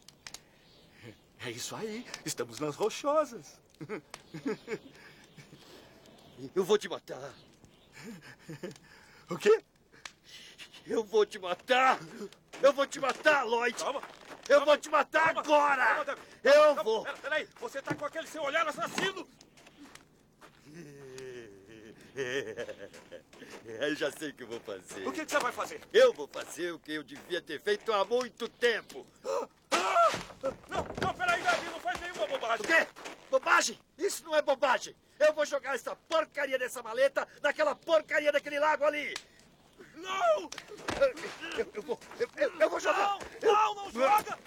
É isso aí. Estamos nas Rochosas. Eu vou te matar. O quê? Eu vou te matar. Eu vou te matar, Lloyd. Calma. Eu vou te matar agora. Calma, eu vou. Peraí. Você tá com aquele seu olhar assassino. Eu já sei o que eu vou fazer. O que você vai fazer? Eu vou fazer o que eu devia ter feito há muito tempo. Não, peraí, Davi, não faz nenhuma bobagem. O quê? Bobagem? Isso não é bobagem. Eu vou jogar essa porcaria dessa maleta naquela porcaria daquele lago ali. Não! Eu vou jogar. Não joga!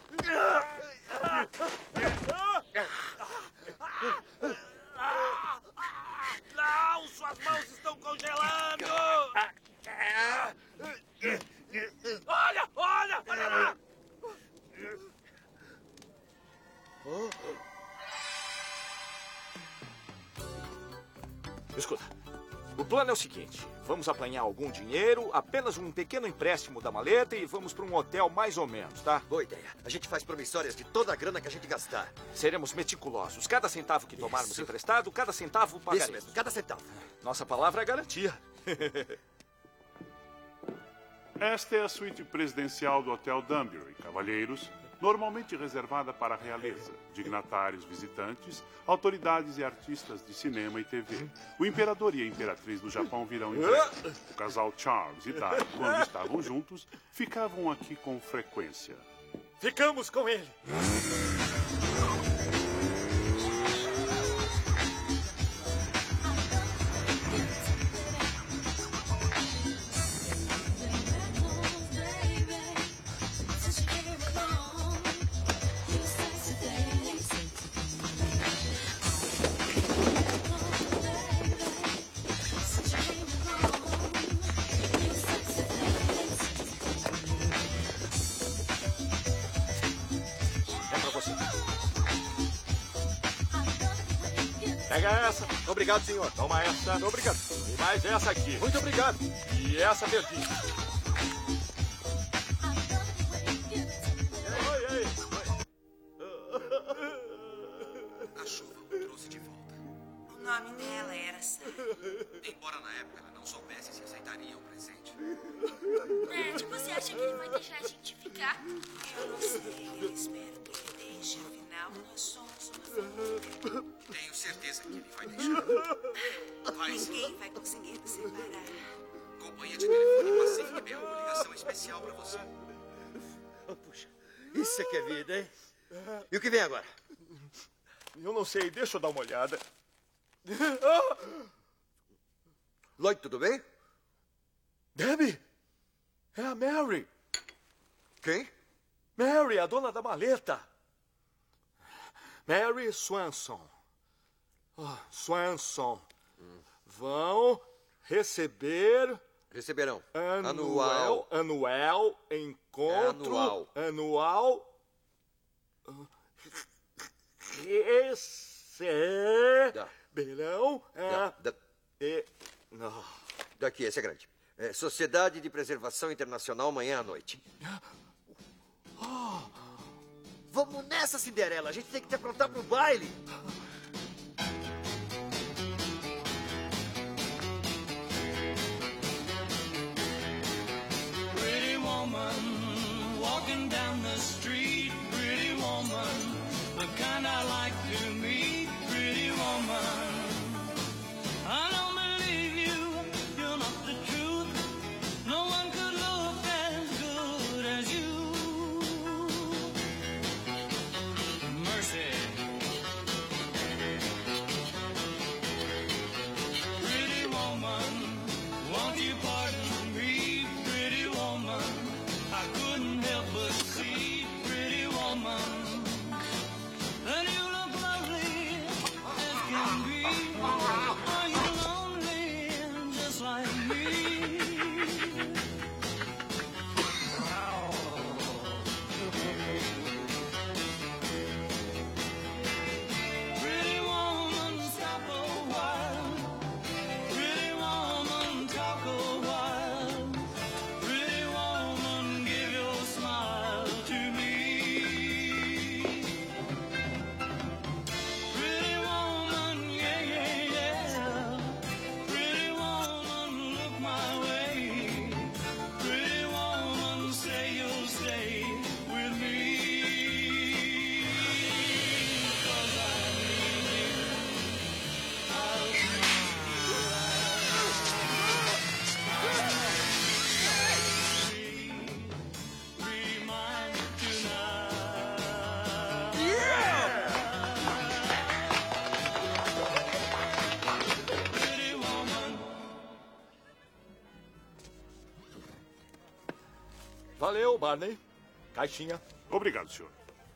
Não, suas mãos estão congelando! Olha lá! Escuta, o plano é o seguinte. Vamos apanhar algum dinheiro, apenas um pequeno empréstimo da maleta e vamos para um hotel mais ou menos, tá? Boa ideia. A gente faz promissórias de toda a grana que a gente gastar. Seremos meticulosos. Cada centavo que tomarmos emprestado, cada centavo pagaremos. Isso mesmo, cada centavo. Nossa palavra é garantia. Esta é a suíte presidencial do Hotel Danbury, cavalheiros, normalmente reservada para a realeza, dignatários visitantes, autoridades e artistas de cinema e TV. O imperador e a imperatriz do Japão virão em breve. O casal Charles e Di, quando estavam juntos, ficavam aqui com frequência. Ficamos com ele. Pega essa. Obrigado, senhor. Toma essa. Obrigado. E mais essa aqui. Muito obrigado. E essa verdinha. Oi. A chuva o trouxe de volta. O nome dela era Sarah. Embora na época ela não soubesse se aceitaria o presente. Ned, você acha que ele vai deixar a gente ficar? Eu não sei, eu espero que ele deixe. Afinal, nós somos uma família. Tenho certeza que ele vai deixar. Ninguém vai conseguir nos separar. Companhia de telefone Pacific Bell, ligação especial pra você. Oh, puxa, isso é que é vida, hein? E o que vem agora? Eu não sei, deixa eu dar uma olhada. Lloyd, tudo bem? Debbie! É a Mary! Quem? Mary, a dona da maleta! Mary Swanson. Swanson. Vão receber... Receberão. Anual encontro... Anual... Receberão... Daqui, esse é grande. Sociedade de Preservação Internacional, amanhã à noite. Vamos nessa, Cinderela. A gente tem que te aprontar pro baile. Pretty woman, walking down the street. Pretty woman, the kind I like to meet. Pretty woman, I don't believe you. You're not the truth. No one could look as good as you. Mercy. Pretty woman, won't you pardon me? Pretty woman, I couldn't help but see. Pretty woman, that you look lovely as can be. Are you lonely just like me? Pretty woman, stop a while. Pretty woman, talk a while. Pretty woman, give your smile to me. Pretty woman, yeah. Pretty woman, look my way. Pretty woman, say you'll stay with me. 'Cause I need you. I'll be mine tonight. Pretty woman. Valeu, Barney. Caixinha. Obrigado, senhor.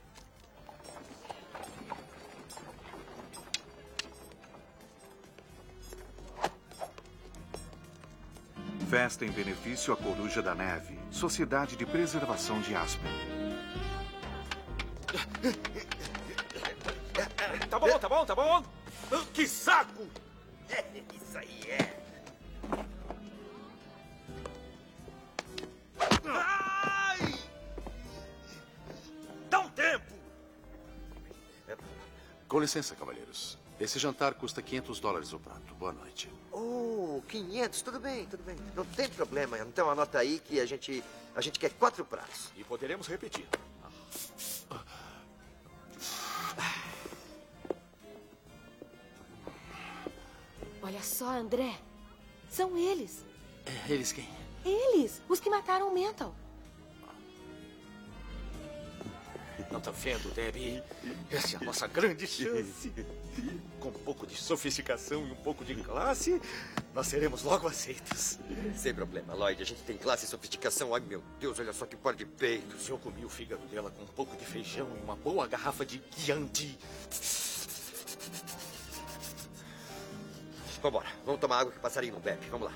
Festa em benefício à Coruja da Neve. Sociedade de Preservação de Aspen. Tá bom. Que saco! Isso aí é. Ai! Dá um tempo! Com licença, cavalheiros. Esse jantar custa $500 o prato. Boa noite. Oh, 500, tudo bem. Não tem problema. Então anota aí que a gente quer 4 pratos. E poderemos repetir. Olha só, André. São eles. Eles quem? Eles, os que mataram o Mental. Não tá vendo, Debbie? Essa é a nossa grande chance. Com um pouco de sofisticação e um pouco de classe, nós seremos logo aceitos. Sem problema, Lloyd. A gente tem classe e sofisticação. Ai, meu Deus, olha só que par de peito. Se eu comi o fígado dela com um pouco de feijão e uma boa garrafa de Chianti. Vambora. Vamos tomar água que o passarinho não bebe. Vamos lá.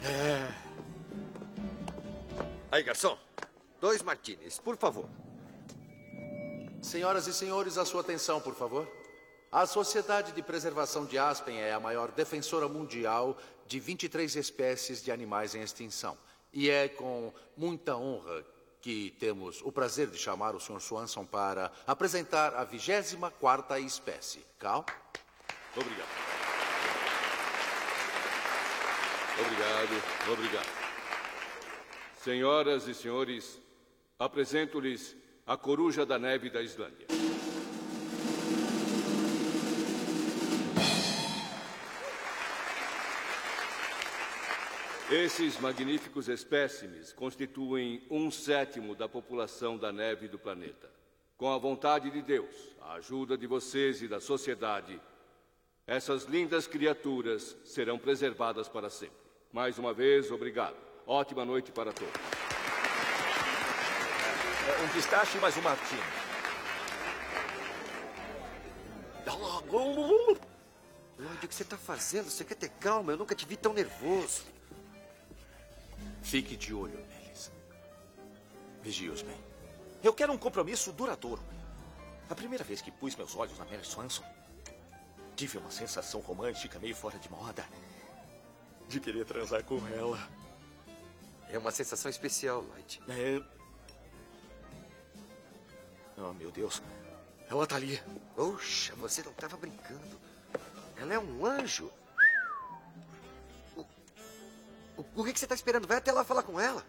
Aí, garçom. 2 martinis, por favor. Senhoras e senhores, a sua atenção, por favor. A Sociedade de Preservação de Aspen é a maior defensora mundial de 23 espécies de animais em extinção. E é com muita honra que temos o prazer de chamar o Sr. Swanson para apresentar a 24ª espécie. Cal? Obrigado. Obrigado, obrigado. Senhoras e senhores, apresento-lhes a coruja da neve da Islândia. Esses magníficos espécimes constituem 1/7 da população da neve do planeta. Com a vontade de Deus, a ajuda de vocês e da sociedade, essas lindas criaturas serão preservadas para sempre. Mais uma vez, obrigado. Ótima noite para todos. Um pistache e mais um martini. Lloyd, o que você está fazendo? Você quer ter calma? Eu nunca te vi tão nervoso. Fique de olho neles. Vigie-os bem. Eu quero um compromisso duradouro. A primeira vez que pus meus olhos na Mary Swanson, tive uma sensação romântica meio fora de moda. De querer transar com ela. É uma sensação especial, Lloyd. Oh, meu Deus. Ela tá ali. Poxa, você não estava brincando. Ela é um anjo. O que você está esperando? Vai até lá falar com ela.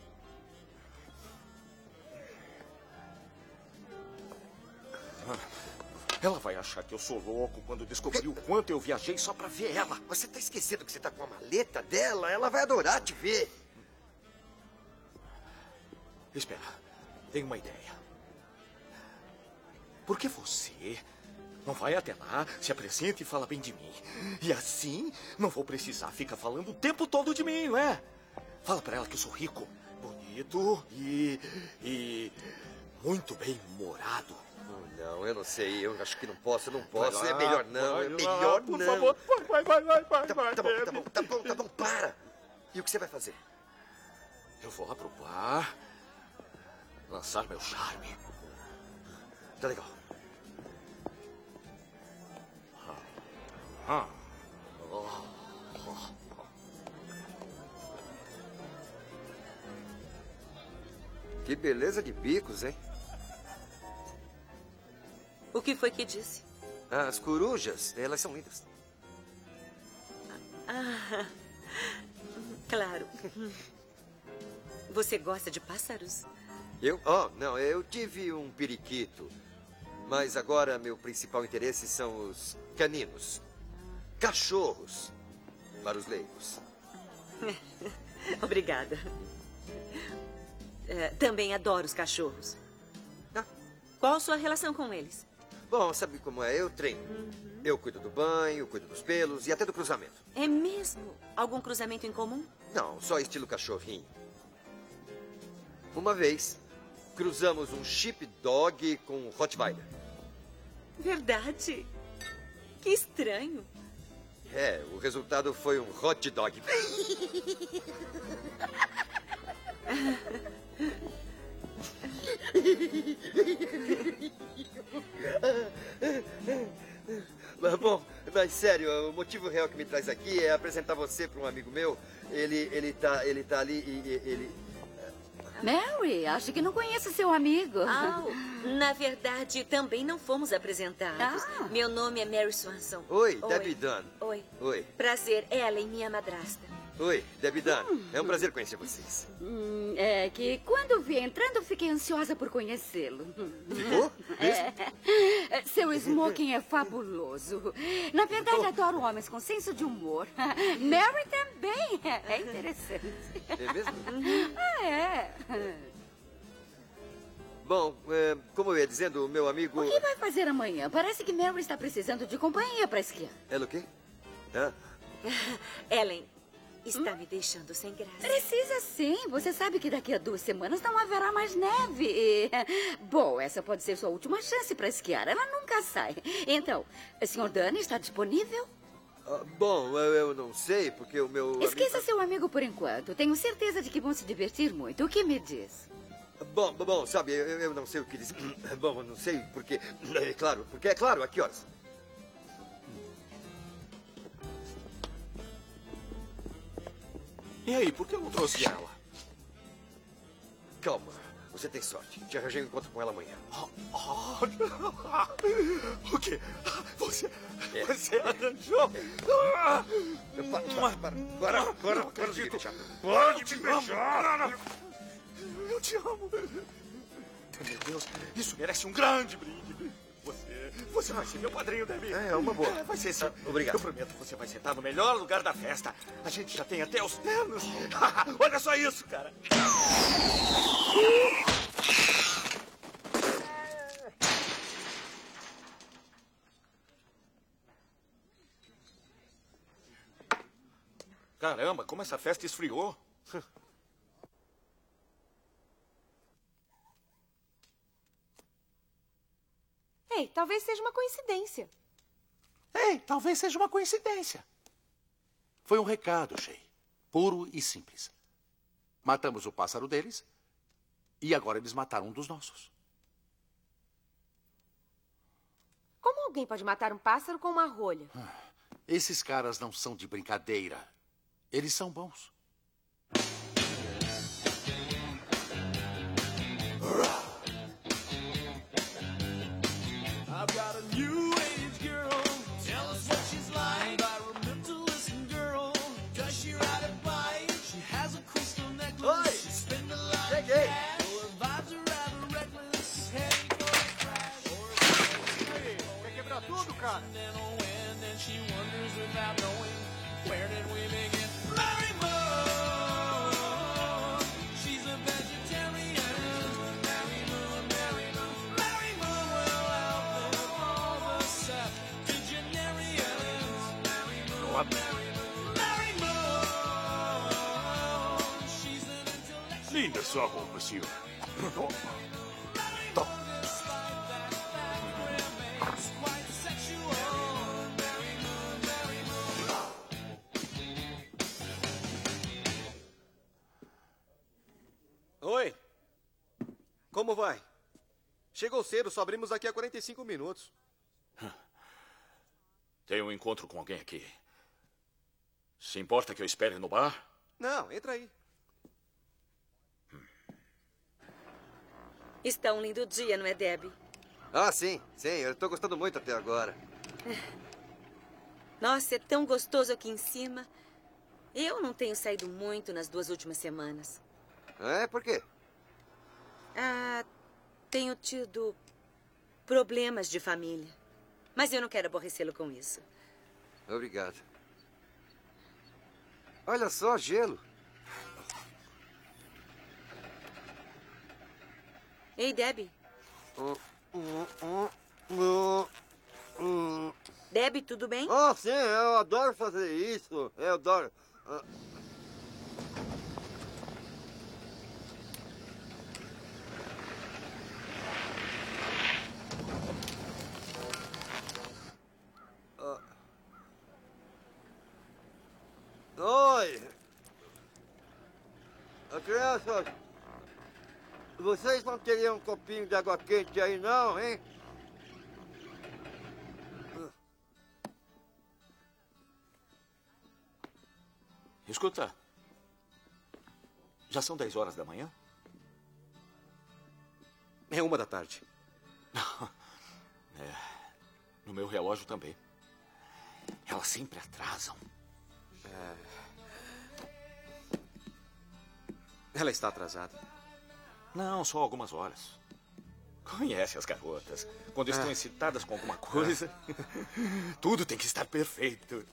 Ela vai achar que eu sou louco quando descobrir o quanto eu viajei só pra ver ela. Você tá esquecendo que você tá com a maleta dela? Ela vai adorar te ver. Espera, tenho uma ideia. Por que você não vai até lá, se apresenta e fala bem de mim? E assim, não vou precisar ficar falando o tempo todo de mim, não é? Fala pra ela que eu sou rico, bonito e muito bem-humorado. Não, eu não sei. Eu acho que não posso, não posso. Lá, é melhor não, é melhor não. Por favor, vai. Tá bom, para. E o que você vai fazer? Eu vou lá pro bar, lançar meu charme. Tá legal. Que beleza de bicos, hein? O que foi que disse? As corujas, elas são lindas. Ah, claro. Você gosta de pássaros? Eu? Oh, não, eu tive um periquito. Mas agora meu principal interesse são os caninos. Cachorros. Para os leigos. Obrigada. Também adoro os cachorros. Qual a sua relação com eles? Bom, sabe como é? Eu treino. Eu cuido do banho, cuido dos pelos e até do cruzamento. É mesmo? Algum cruzamento em comum? Não, só estilo cachorrinho. Uma vez, cruzamos um sheepdog com um Rottweiler. Verdade? Que estranho. O resultado foi um hot dog. Bom, mas sério, o motivo real que me traz aqui é apresentar você para um amigo meu. Ele tá ali e ele... Mary, acho que não conheço seu amigo. Na verdade, também não fomos apresentados. Meu nome é Mary Swanson. Oi, Debbie Dunn. Oi. Prazer, Ellen, minha madrasta. Oi, Debbie Dunn. É um prazer conhecer vocês. É que quando vi entrando, fiquei ansiosa por conhecê-lo. Ficou? Seu smoking é fabuloso. Na verdade, adoro homens com senso de humor. Mary também. É interessante. É mesmo? Bom, como eu ia dizendo, o meu amigo... O que vai fazer amanhã? Parece que Mary está precisando de companhia para esquiar. Ela o quê? Ellen, está me deixando sem graça. Precisa sim. Você sabe que daqui a 2 semanas não haverá mais neve. Bom, essa pode ser sua última chance para esquiar. Ela nunca sai. Então, o Sr. Dunn está disponível? Bom, eu não sei, porque o meu... Esqueça seu amigo por enquanto. Tenho certeza de que vão se divertir muito. O que me diz? Bom, sabe, eu não sei o que dizer. Bom, eu não sei porque... É claro, a que horas? E aí, por que eu não trouxe ela? Calma, você tem sorte. Te arranjei um encontro com ela amanhã. O quê? Você arranjou? Agora não acredito. Pode me beijar! Eu te amo. Meu Deus, isso merece um grande brinde. Você vai ser meu padrinho, Debbie. É uma boa. Vai ser sim. Obrigado. Eu prometo, você vai sentar no melhor lugar da festa. A gente já tem até os ternos. Olha só isso, cara. Caramba, como essa festa esfriou. Ei, talvez seja uma coincidência. Ei, talvez seja uma coincidência. Foi um recado, Shay. Puro e simples. Matamos o pássaro deles e agora eles mataram um dos nossos. Como alguém pode matar um pássaro com uma rolha? Esses caras não são de brincadeira. Eles são bons. I've got a new age girl. Tell us what she's like. Environmentalist girl. Does she ride a bike? She has a crystal necklace. Oi! She spend a lot Cheguei! of cash. Well, her vibes are rather reckless. Heading for a crash or a Quer quebrar tudo, cara? and she wonders without knowing where did we begin. Mary Moon, she's a vegetarian. Mary Moon, Mary Moon, Mary Moon will outlive all the septuagenarians. Mary Moon, Mary Moon, Mary Moon, she's an intellectual. Linda sua roupa, senhor. Quite sexual. Mary Moon, Mary Moon. Oi. Como vai? Chegou cedo, só abrimos aqui há 45 minutos. Tenho um encontro com alguém aqui. Se importa que eu espere no bar? Não, entra aí. Está um lindo dia, não é, Debbie? Ah, sim. Eu tô gostando muito até agora. Nossa, é tão gostoso aqui em cima. Eu não tenho saído muito nas 2 últimas semanas. É? Por quê? Tenho tido problemas de família. Mas eu não quero aborrecê-lo com isso. Obrigado. Olha só, gelo. Ei, Debbie. Debbie, tudo bem? Oh, sim, eu adoro fazer isso. Eu adoro. Oi! Crianças, vocês não teriam um copinho de água quente aí não, hein? Escuta. Já são 10 horas da manhã? É 1 da tarde. No meu relógio também. Elas sempre atrasam. Ela está atrasada. Não, só algumas horas. Conhece as garotas. Quando estão excitadas com alguma coisa, tudo tem que estar perfeito.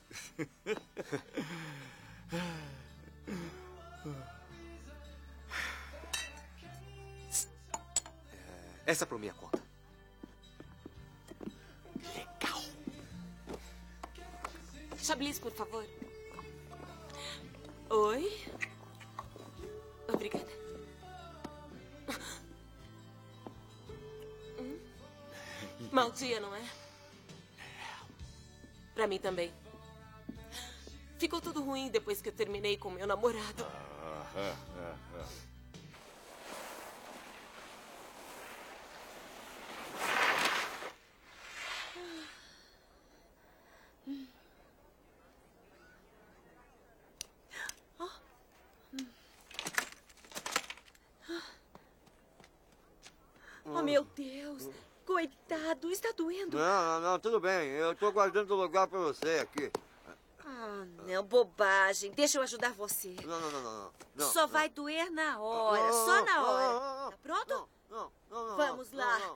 Essa é por minha conta. Legal. Chablis, por favor. Oi? Obrigada. Mau dia, não é? Pra mim também. Ficou tudo ruim depois que eu terminei com meu namorado. Oh, meu Deus. Coitado, está doendo. Não, tudo bem. Eu tô guardando o lugar pra você aqui. Ah, não, bobagem. Deixa eu ajudar você. Não. Só vai doer na hora, só na hora. Tá pronto? Não. Vamos lá.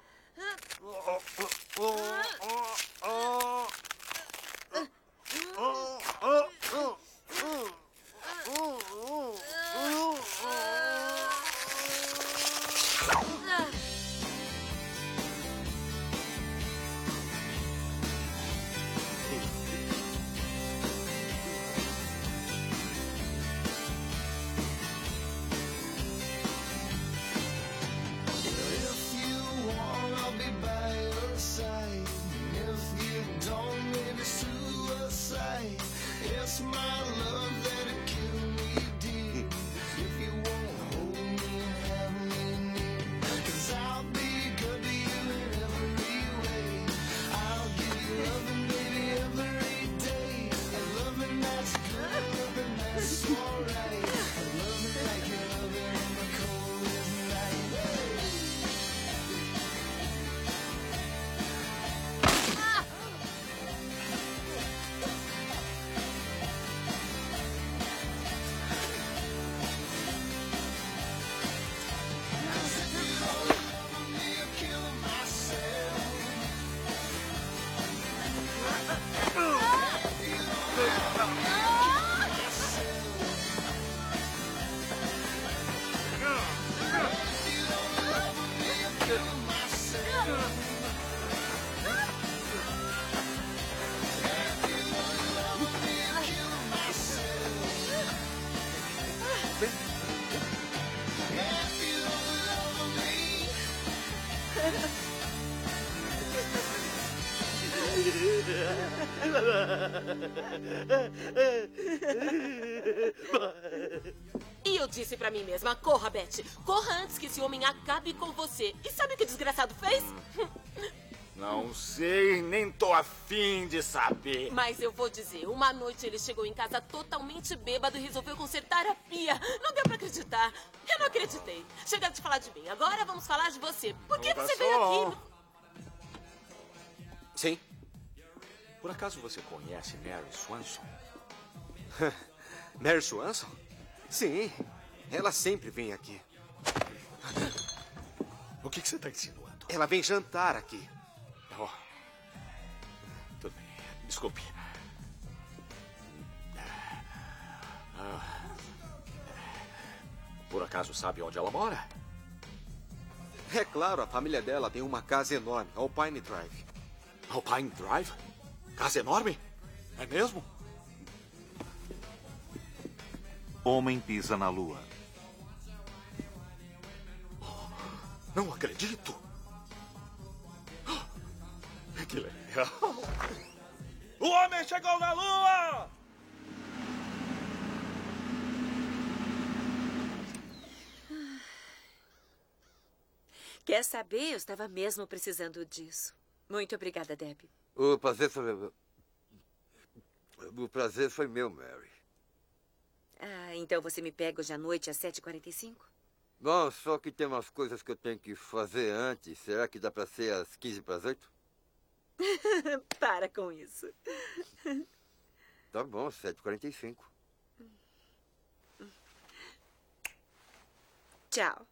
If you want, I'll be by your side. If you don't, maybe suicide. It's my love that'll kill me deep. If you won't hold me and have me near, 'cause I'll be good to you in every way. I'll give you loving, baby, every day. A loving that's good, a loving that's alright. A loving like you're loving in the coldest night. E eu disse pra mim mesma, corra, Beth. Corra antes que esse homem acabe com você. E sabe o que o desgraçado fez? Não sei, nem tô afim de saber. Mas eu vou dizer, uma noite ele chegou em casa totalmente bêbado e resolveu consertar a pia. Não deu pra acreditar. Eu não acreditei. Chega de falar de mim. Agora vamos falar de você. Por que você veio aqui? Sim. Por acaso você conhece Mary Swanson? Mary Swanson? Sim, ela sempre vem aqui. O que você está insinuando? Ela vem jantar aqui. Oh. Tudo bem, desculpe. Por acaso sabe onde ela mora? É claro, a família dela tem uma casa enorme, Alpine Drive. Alpine Drive? Casa enorme? É mesmo? Homem pisa na lua. Não acredito. Que legal. O homem chegou na lua! Quer saber? Eu estava mesmo precisando disso. Muito obrigada, Debbie. O prazer foi meu, Mary. Ah, então você me pega hoje à noite às 7h45? Bom, só que tem umas coisas que eu tenho que fazer antes. Será que dá pra ser às 7:45? Para com isso. Tá bom, 7h45. Tchau.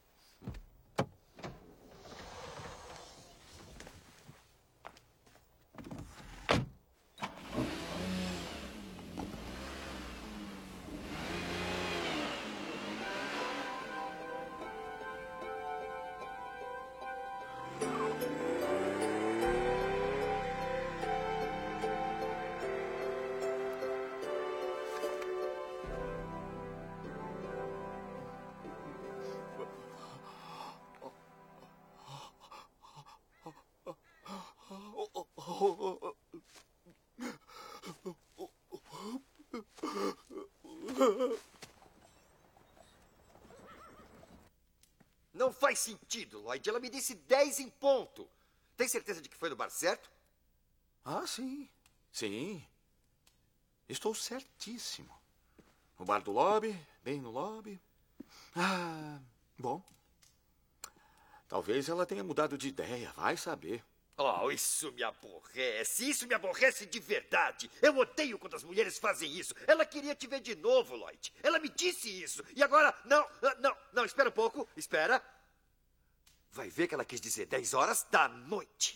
Não faz sentido, Lloyd. Ela me disse 10 em ponto. Tem certeza de que foi no bar certo? Ah, sim. Sim. Estou certíssimo. No bar do lobby, bem no lobby. Ah, bom. Talvez ela tenha mudado de ideia, vai saber. Oh, isso me aborrece. Isso me aborrece de verdade. Eu odeio quando as mulheres fazem isso. Ela queria te ver de novo, Lloyd. Ela me disse isso. E agora... Não, espera um pouco. Espera. Vai ver que ela quis dizer 10 horas da noite.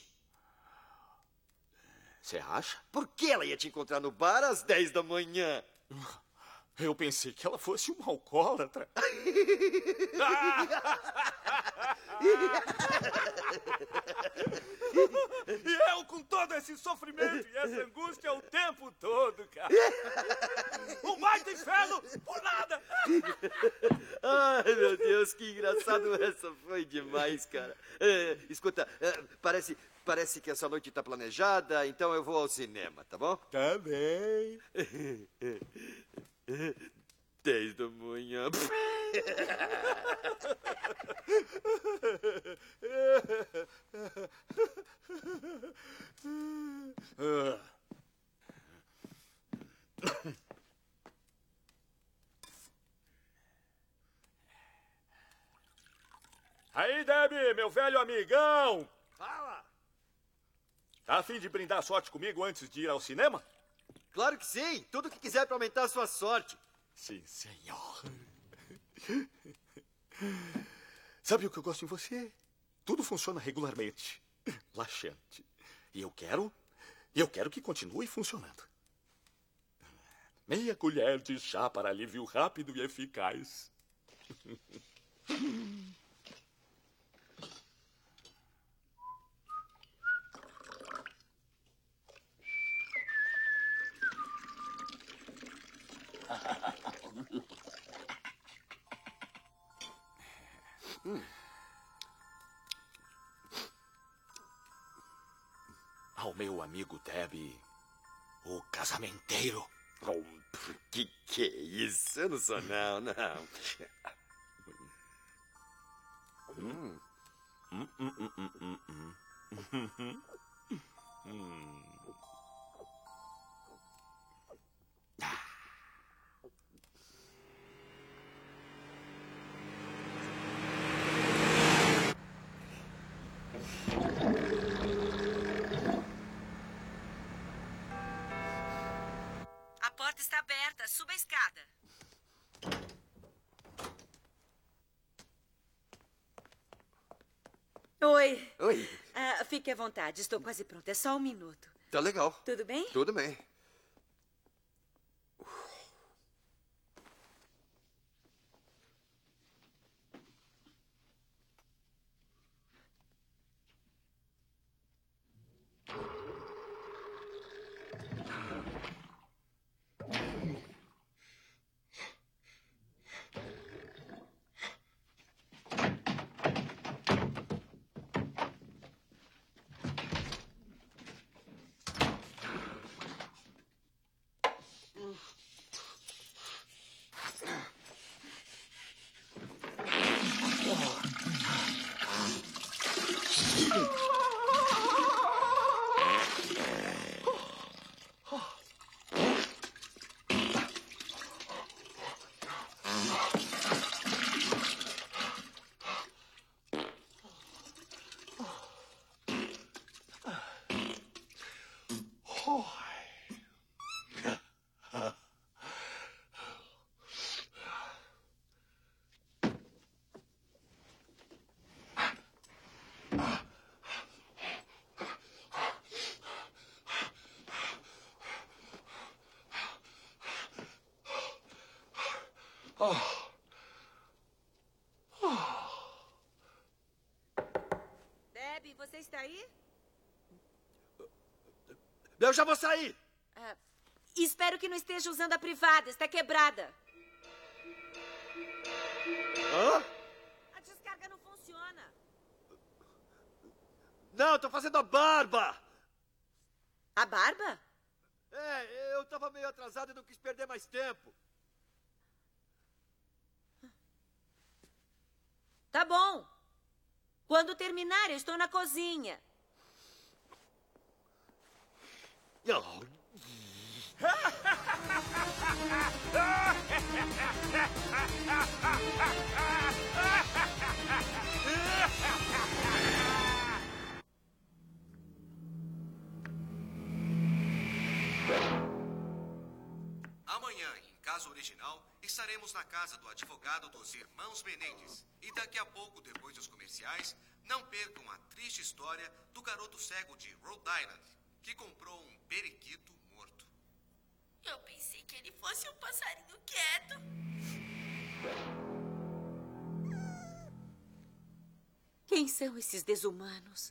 Você acha? Por que ela ia te encontrar no bar às 10 da manhã? Eu pensei que ela fosse uma alcoólatra. E eu com todo esse sofrimento e essa angústia o tempo todo, cara. Um baita inferno por nada. Ai, meu Deus, que engraçado. Essa foi demais, cara. Escuta, parece que essa noite tá planejada, então eu vou ao cinema, tá bom? Tá bem. 10 da manhã. Aí, Debbie, meu velho amigão. Fala. Tá a fim de brindar sorte comigo antes de ir ao cinema? Claro que sim. Tudo que quiser pra aumentar a sua sorte. Sim, senhor. Sabe o que eu gosto em você? Tudo funciona regularmente. Laxante. E eu quero que continue funcionando. Meia colher de chá para alívio rápido e eficaz. Ao meu amigo Debbie, o casamenteiro. Oh, que é isso? Eu não sou, não. A porta está aberta. Suba a escada. Oi. Oi. Fique à vontade. Estou quase pronta. É só um minuto. Tá legal. Tudo bem? Tudo bem. Debbie, você está aí? Eu já vou sair. Espero que não esteja usando a privada. Está quebrada. Hã? A descarga não funciona. Não, tô fazendo a barba. A barba? Eu tava meio atrasado e não quis perder mais tempo. Tá bom. Quando terminar, eu estou na cozinha. caso original, estaremos na casa do advogado dos irmãos Menendez. E daqui a pouco, depois dos comerciais, não percam a triste história do garoto cego de Rhode Island, que comprou um periquito morto. Eu pensei que ele fosse um passarinho quieto. Quem são esses desumanos?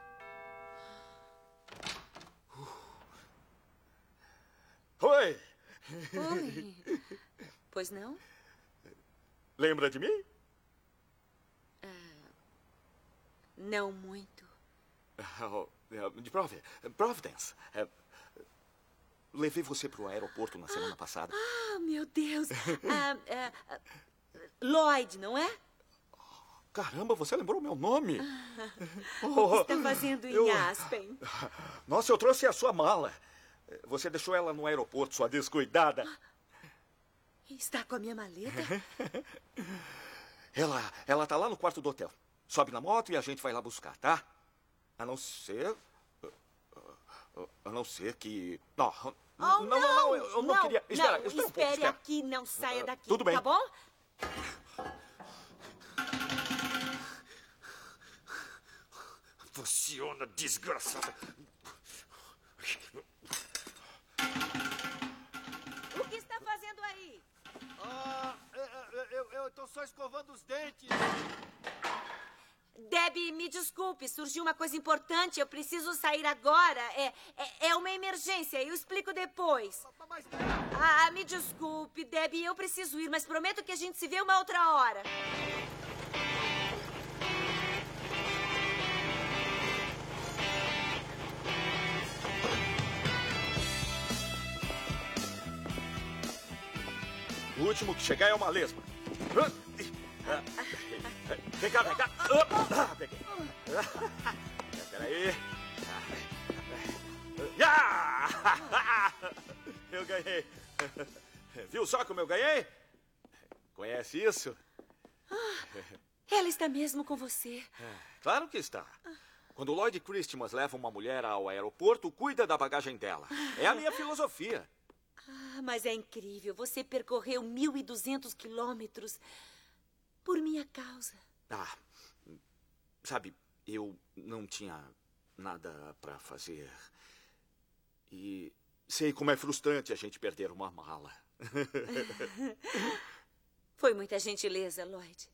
Oi! Oi. Pois não? Lembra de mim? Não muito. De Providence. Levei você para o aeroporto na semana passada. Ah, meu Deus. Lloyd, não é? Caramba, você lembrou meu nome? O que está fazendo em Aspen? Nossa, eu trouxe a sua mala. Você deixou ela no aeroporto, sua descuidada. Está com a minha maleta? Ela tá lá no quarto do hotel. Sobe na moto e a gente vai lá buscar, tá? A não ser que... Não, eu não queria... Espere aqui, não saia daqui, tudo bem. Tá bom? Funciona, desgraçada. O que está fazendo aí? Eu tô só escovando os dentes. Debbie, me desculpe, surgiu uma coisa importante, eu preciso sair agora. É uma emergência, eu explico depois. Me desculpe, Debbie, eu preciso ir, mas prometo que a gente se vê uma outra hora. O último que chegar é uma lesma. Vem cá. Peguei. Peraí. Eu ganhei. Viu só como eu ganhei? Conhece isso? Ela está mesmo com você. Claro que está. Quando o Lloyd Christmas leva uma mulher ao aeroporto, cuida da bagagem dela. É a minha filosofia. Mas é incrível. Você percorreu 1.200 quilômetros por minha causa. Sabe, eu não tinha nada para fazer. E sei como é frustrante a gente perder uma mala. Foi muita gentileza, Lloyd.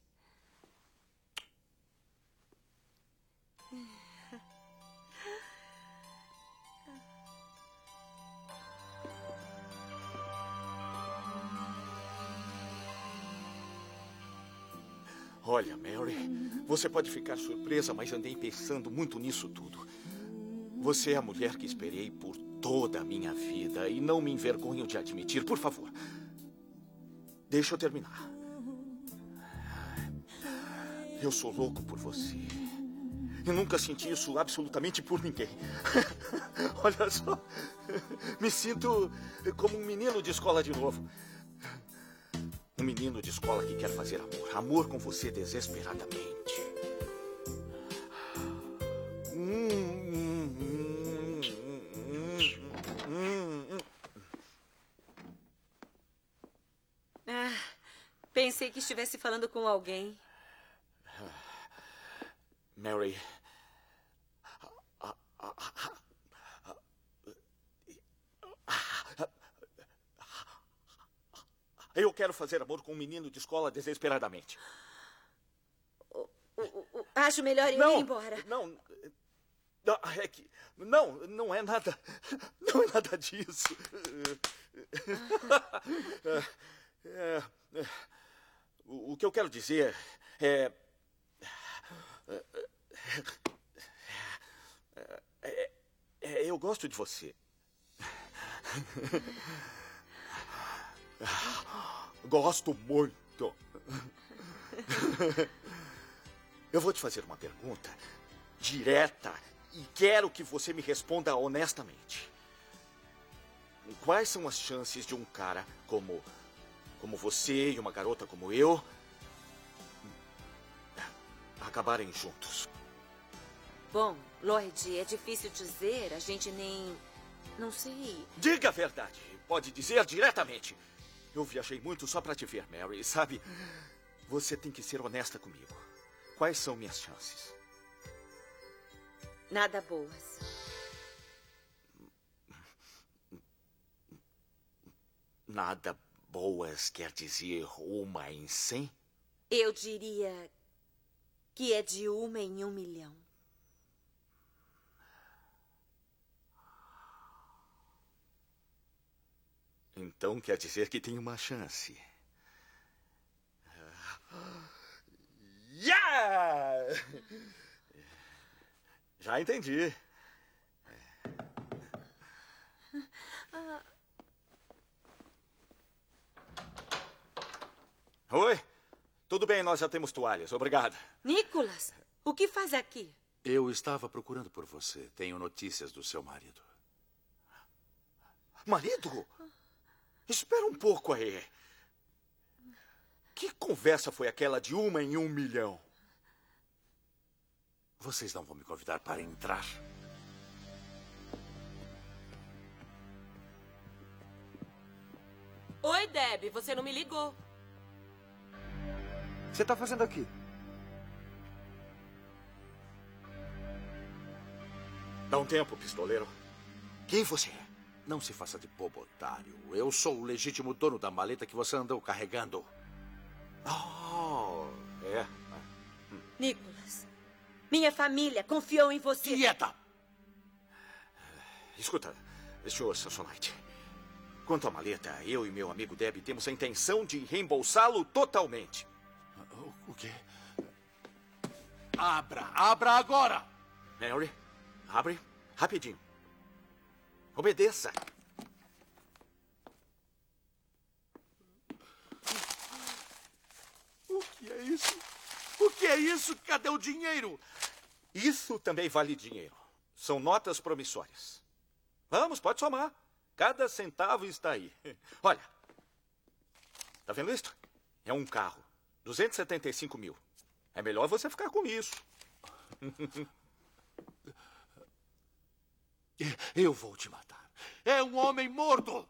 Olha, Mary, você pode ficar surpresa, mas andei pensando muito nisso tudo. Você é a mulher que esperei por toda a minha vida e não me envergonho de admitir. Por favor, deixa eu terminar. Eu sou louco por você. Eu nunca senti isso absolutamente por ninguém. Olha só, me sinto como um menino de escola de novo. Um menino de escola que quer fazer amor. Amor com você desesperadamente. Pensei que estivesse falando com alguém. Mary... Eu quero fazer amor com um menino de escola desesperadamente. Acho melhor eu ir embora. Não, é que... Não é nada... Não é nada disso. O que eu quero dizer é... Eu gosto de você. Gosto muito. Eu vou te fazer uma pergunta direta e quero que você me responda honestamente. Quais são as chances de um cara como você e uma garota como eu acabarem juntos? Bom, Lloyd, é difícil dizer. A gente nem... Não sei. Diga a verdade. Pode dizer diretamente. Eu viajei muito só pra te ver, Mary. Sabe, você tem que ser honesta comigo. Quais são minhas chances? Nada boas. Nada boas quer dizer 1 em 100? Eu diria que é de 1 em 1 milhão. Então quer dizer que tem uma chance. Yeah! Já entendi. Oi? Tudo bem, nós já temos toalhas. Obrigado. Nicholas, o que faz aqui? Eu estava procurando por você. Tenho notícias do seu marido. Marido? Espera um pouco aí. Que conversa foi aquela de 1 em 1 milhão? Vocês não vão me convidar para entrar? Oi, Debbie. Você não me ligou. O que você está fazendo aqui? Dá um tempo, pistoleiro. Quem você é? Não se faça de bobo, otário. Eu sou o legítimo dono da maleta que você andou carregando. Oh, é. Nicholas, minha família confiou em você. Quieta! Escuta, Sr. Samsonite. Quanto à maleta, eu e meu amigo Deb temos a intenção de reembolsá-lo totalmente. O quê? Abra agora! Mary, abre rapidinho. Obedeça. O que é isso? O que é isso? Cadê o dinheiro? Isso também vale dinheiro. São notas promissórias. Vamos, pode somar. Cada centavo está aí. Olha. Tá vendo isso? É um carro. 275 mil. É melhor você ficar com isso. Eu vou te matar. É um homem morto!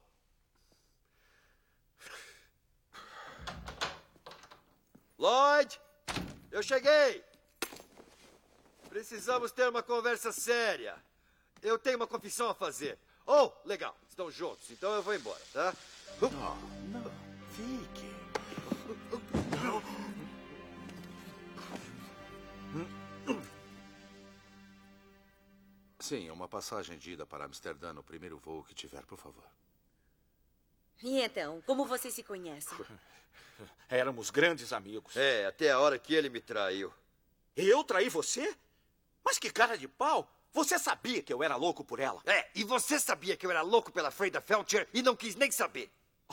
Lloyd, eu cheguei. Precisamos ter uma conversa séria. Eu tenho uma confissão a fazer. Oh, legal. Estão juntos, então eu vou embora, tá? Não. Fique. Sim, uma passagem de ida para Amsterdã no primeiro voo que tiver, por favor. E então, como vocês se conhecem? Éramos grandes amigos. É, até a hora que ele me traiu. Eu traí você? Mas que cara de pau! Você sabia que eu era louco por ela? É, e você sabia que eu era louco pela Freda Felcher e não quis nem saber.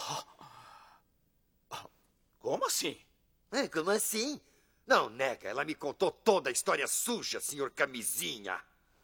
Como assim? Como assim? Não, nega, ela me contou toda a história suja, senhor Camisinha.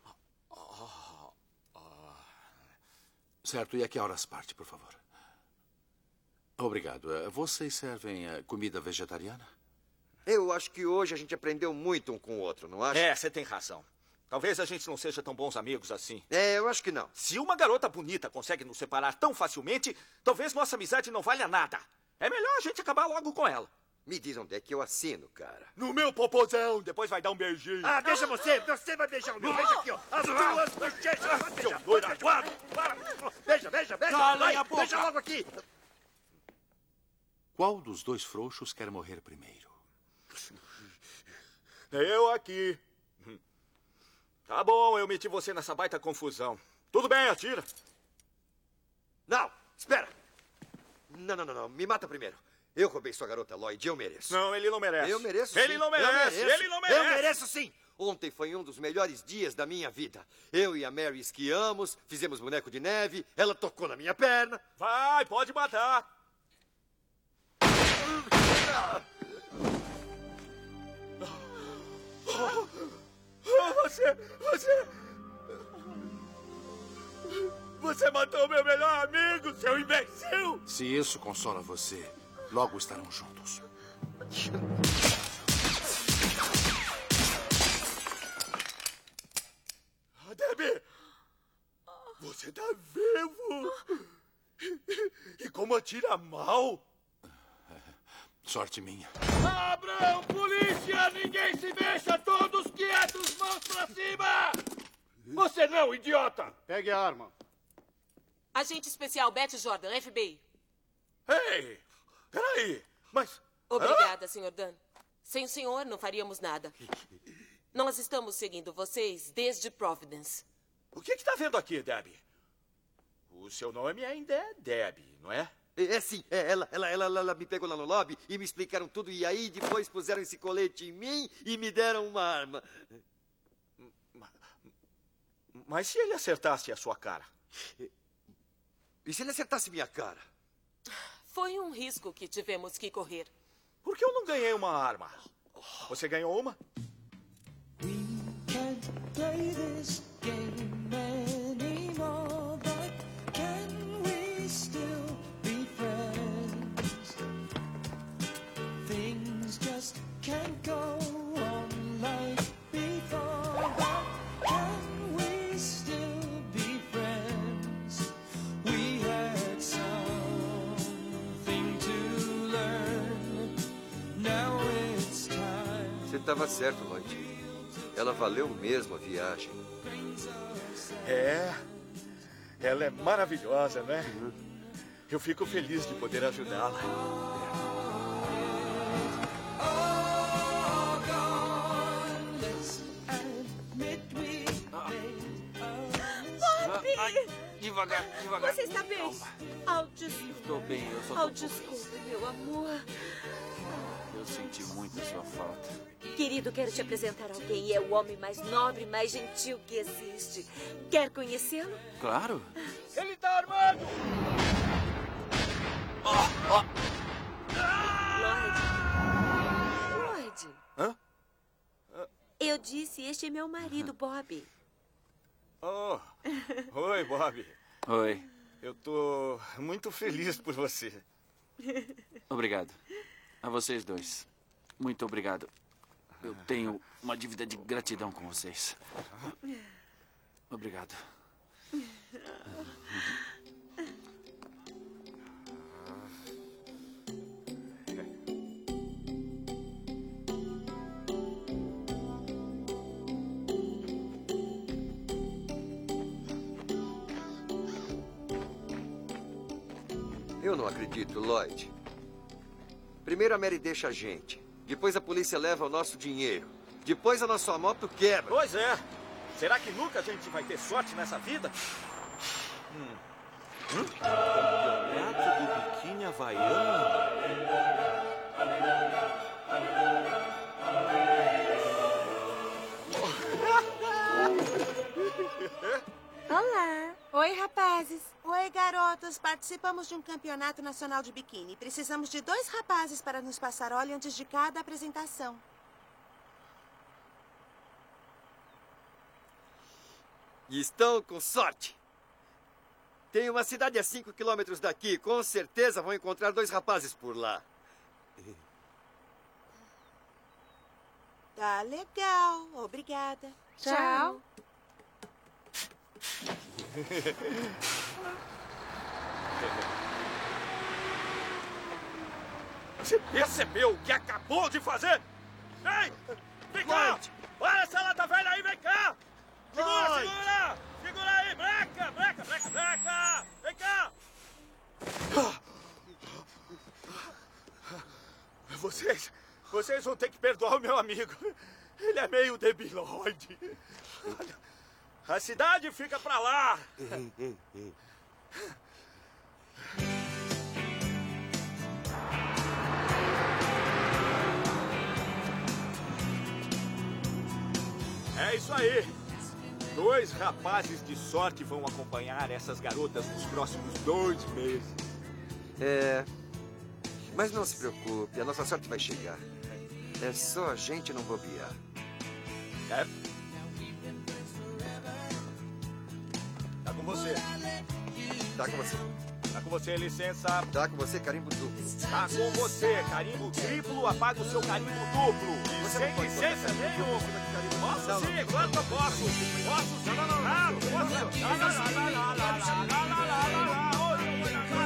Certo, e a que horas parte, por favor? Obrigado. Vocês servem comida vegetariana? Eu acho que hoje a gente aprendeu muito um com o outro, não acha? É, você tem razão. Talvez a gente não seja tão bons amigos assim. É, eu acho que não. Se uma garota bonita consegue nos separar tão facilmente, talvez nossa amizade não valha nada. É melhor a gente acabar logo com ela. Me diz onde é que eu assino, cara. No meu popozão. Depois vai dar um beijinho. Ah, deixa você. Você vai beijar o meu. Veja aqui, ó. As duas bochechas. Seu doido aguado. Beija. Calem a boca. Beija logo aqui. Qual dos dois frouxos quer morrer primeiro? Eu aqui. Tá bom, eu meti você nessa baita confusão. Tudo bem, atira. Não, espera. Não. Me mata primeiro. Eu roubei sua garota, Lloyd. Eu mereço. Não, ele não merece. Eu mereço, Ele sim. não merece. Ele não merece. Eu mereço, sim. Ontem foi um dos melhores dias da minha vida. Eu e a Mary esquiamos, fizemos boneco de neve, ela tocou na minha perna. Vai, pode matar. Você matou meu melhor amigo, seu imbecil! Se isso consola você, logo estarão juntos. Debbie! Você tá vivo! E como atira mal. Sorte minha. Abram, polícia! Ninguém se mexa! Todos quietos! Mãos pra cima! Você não, idiota! Pegue a arma. Agente especial Betty Jordan, FBI. Ei! Peraí! Mas... Obrigada, Sr. Dunn. Sem o senhor, não faríamos nada. Nós estamos seguindo vocês desde Providence. O que está vendo aqui, Debbie? O seu nome ainda é Debbie, não é? É sim, ela me pegou lá no lobby e me explicaram tudo. E aí depois puseram esse colete em mim e me deram uma arma. Mas se ele acertasse a sua cara? E se ele acertasse minha cara? Foi um risco que tivemos que correr. Por que eu não ganhei uma arma? Você ganhou uma? Play this game anymore, but can we still be friends? Things just can't go on like before, but can we still be friends? We had something to learn. Now it's time. Você estava certo, Lloyd. Ela valeu mesmo a viagem. Ela é maravilhosa, né? Eu fico feliz de poder ajudá-la. Bobby! Devagar. Você está bem? Calma. Estou bem, eu só tô desculpe, meu amor. Eu senti muito a sua falta. Querido, quero te apresentar alguém. É o homem mais nobre, mais gentil que existe. Quer conhecê-lo? Claro. Ele está armado! Lloyd. Hã? Eu disse, este é meu marido, Bob. Oh. Oi, Bob. Oi. Eu tô muito feliz por você. Obrigado. A vocês dois. Muito obrigado. Eu tenho uma dívida de gratidão com vocês. Obrigado. Eu não acredito, Lloyd. Primeiro a Mary deixa a gente. Depois a polícia leva o nosso dinheiro. Depois a nossa moto quebra. Pois é. Será que nunca a gente vai ter sorte nessa vida? Campeonato do biquíni havaiano. Olá. Oi, rapazes. Oi, garotos. Participamos de um campeonato nacional de biquíni. Precisamos de 2 rapazes para nos passar óleo antes de cada apresentação. E estão com sorte. Tem uma cidade a 5 quilômetros daqui. Com certeza vão encontrar 2 rapazes por lá. Tá legal. Obrigada. Tchau. Você percebeu o que acabou de fazer? Ei! Vem cá! Olha essa lata velha aí, vem cá! Segura! Segura aí! Breca! Vem cá! Vocês vão ter que perdoar o meu amigo. Ele é meio debilóide. A cidade fica pra lá. É isso aí. 2 rapazes de sorte vão acompanhar essas garotas nos próximos 2 meses. Mas não se preocupe, a nossa sorte vai chegar. É só a gente não bobear. Tá com você. Tá com você. Tá com você, licença. Tá com você, carimbo duplo. Tá com você, carimbo triplo, apaga o seu carimbo duplo. Você sem não pode licença nenhuma. Posso sim, quanto eu posso. Posso sim. Posso.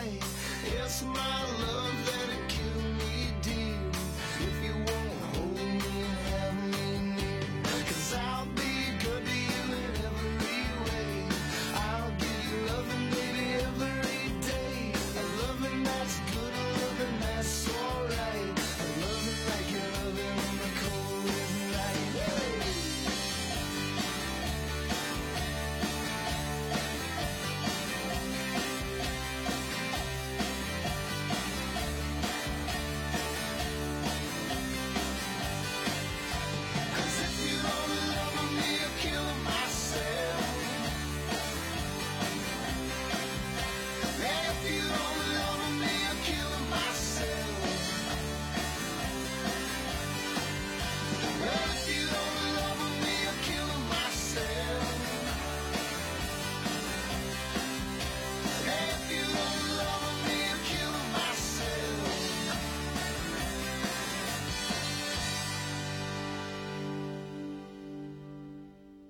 night. It's my love that'll kill me, dear. If you won't hold me and have me near. 'Cause I'll be good to you in every way. I'll give you loving, baby, every day. A loving that's good, a loving that's alright. A loving like you're loving on the coldest night. Hey!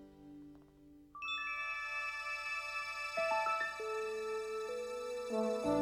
Thank you.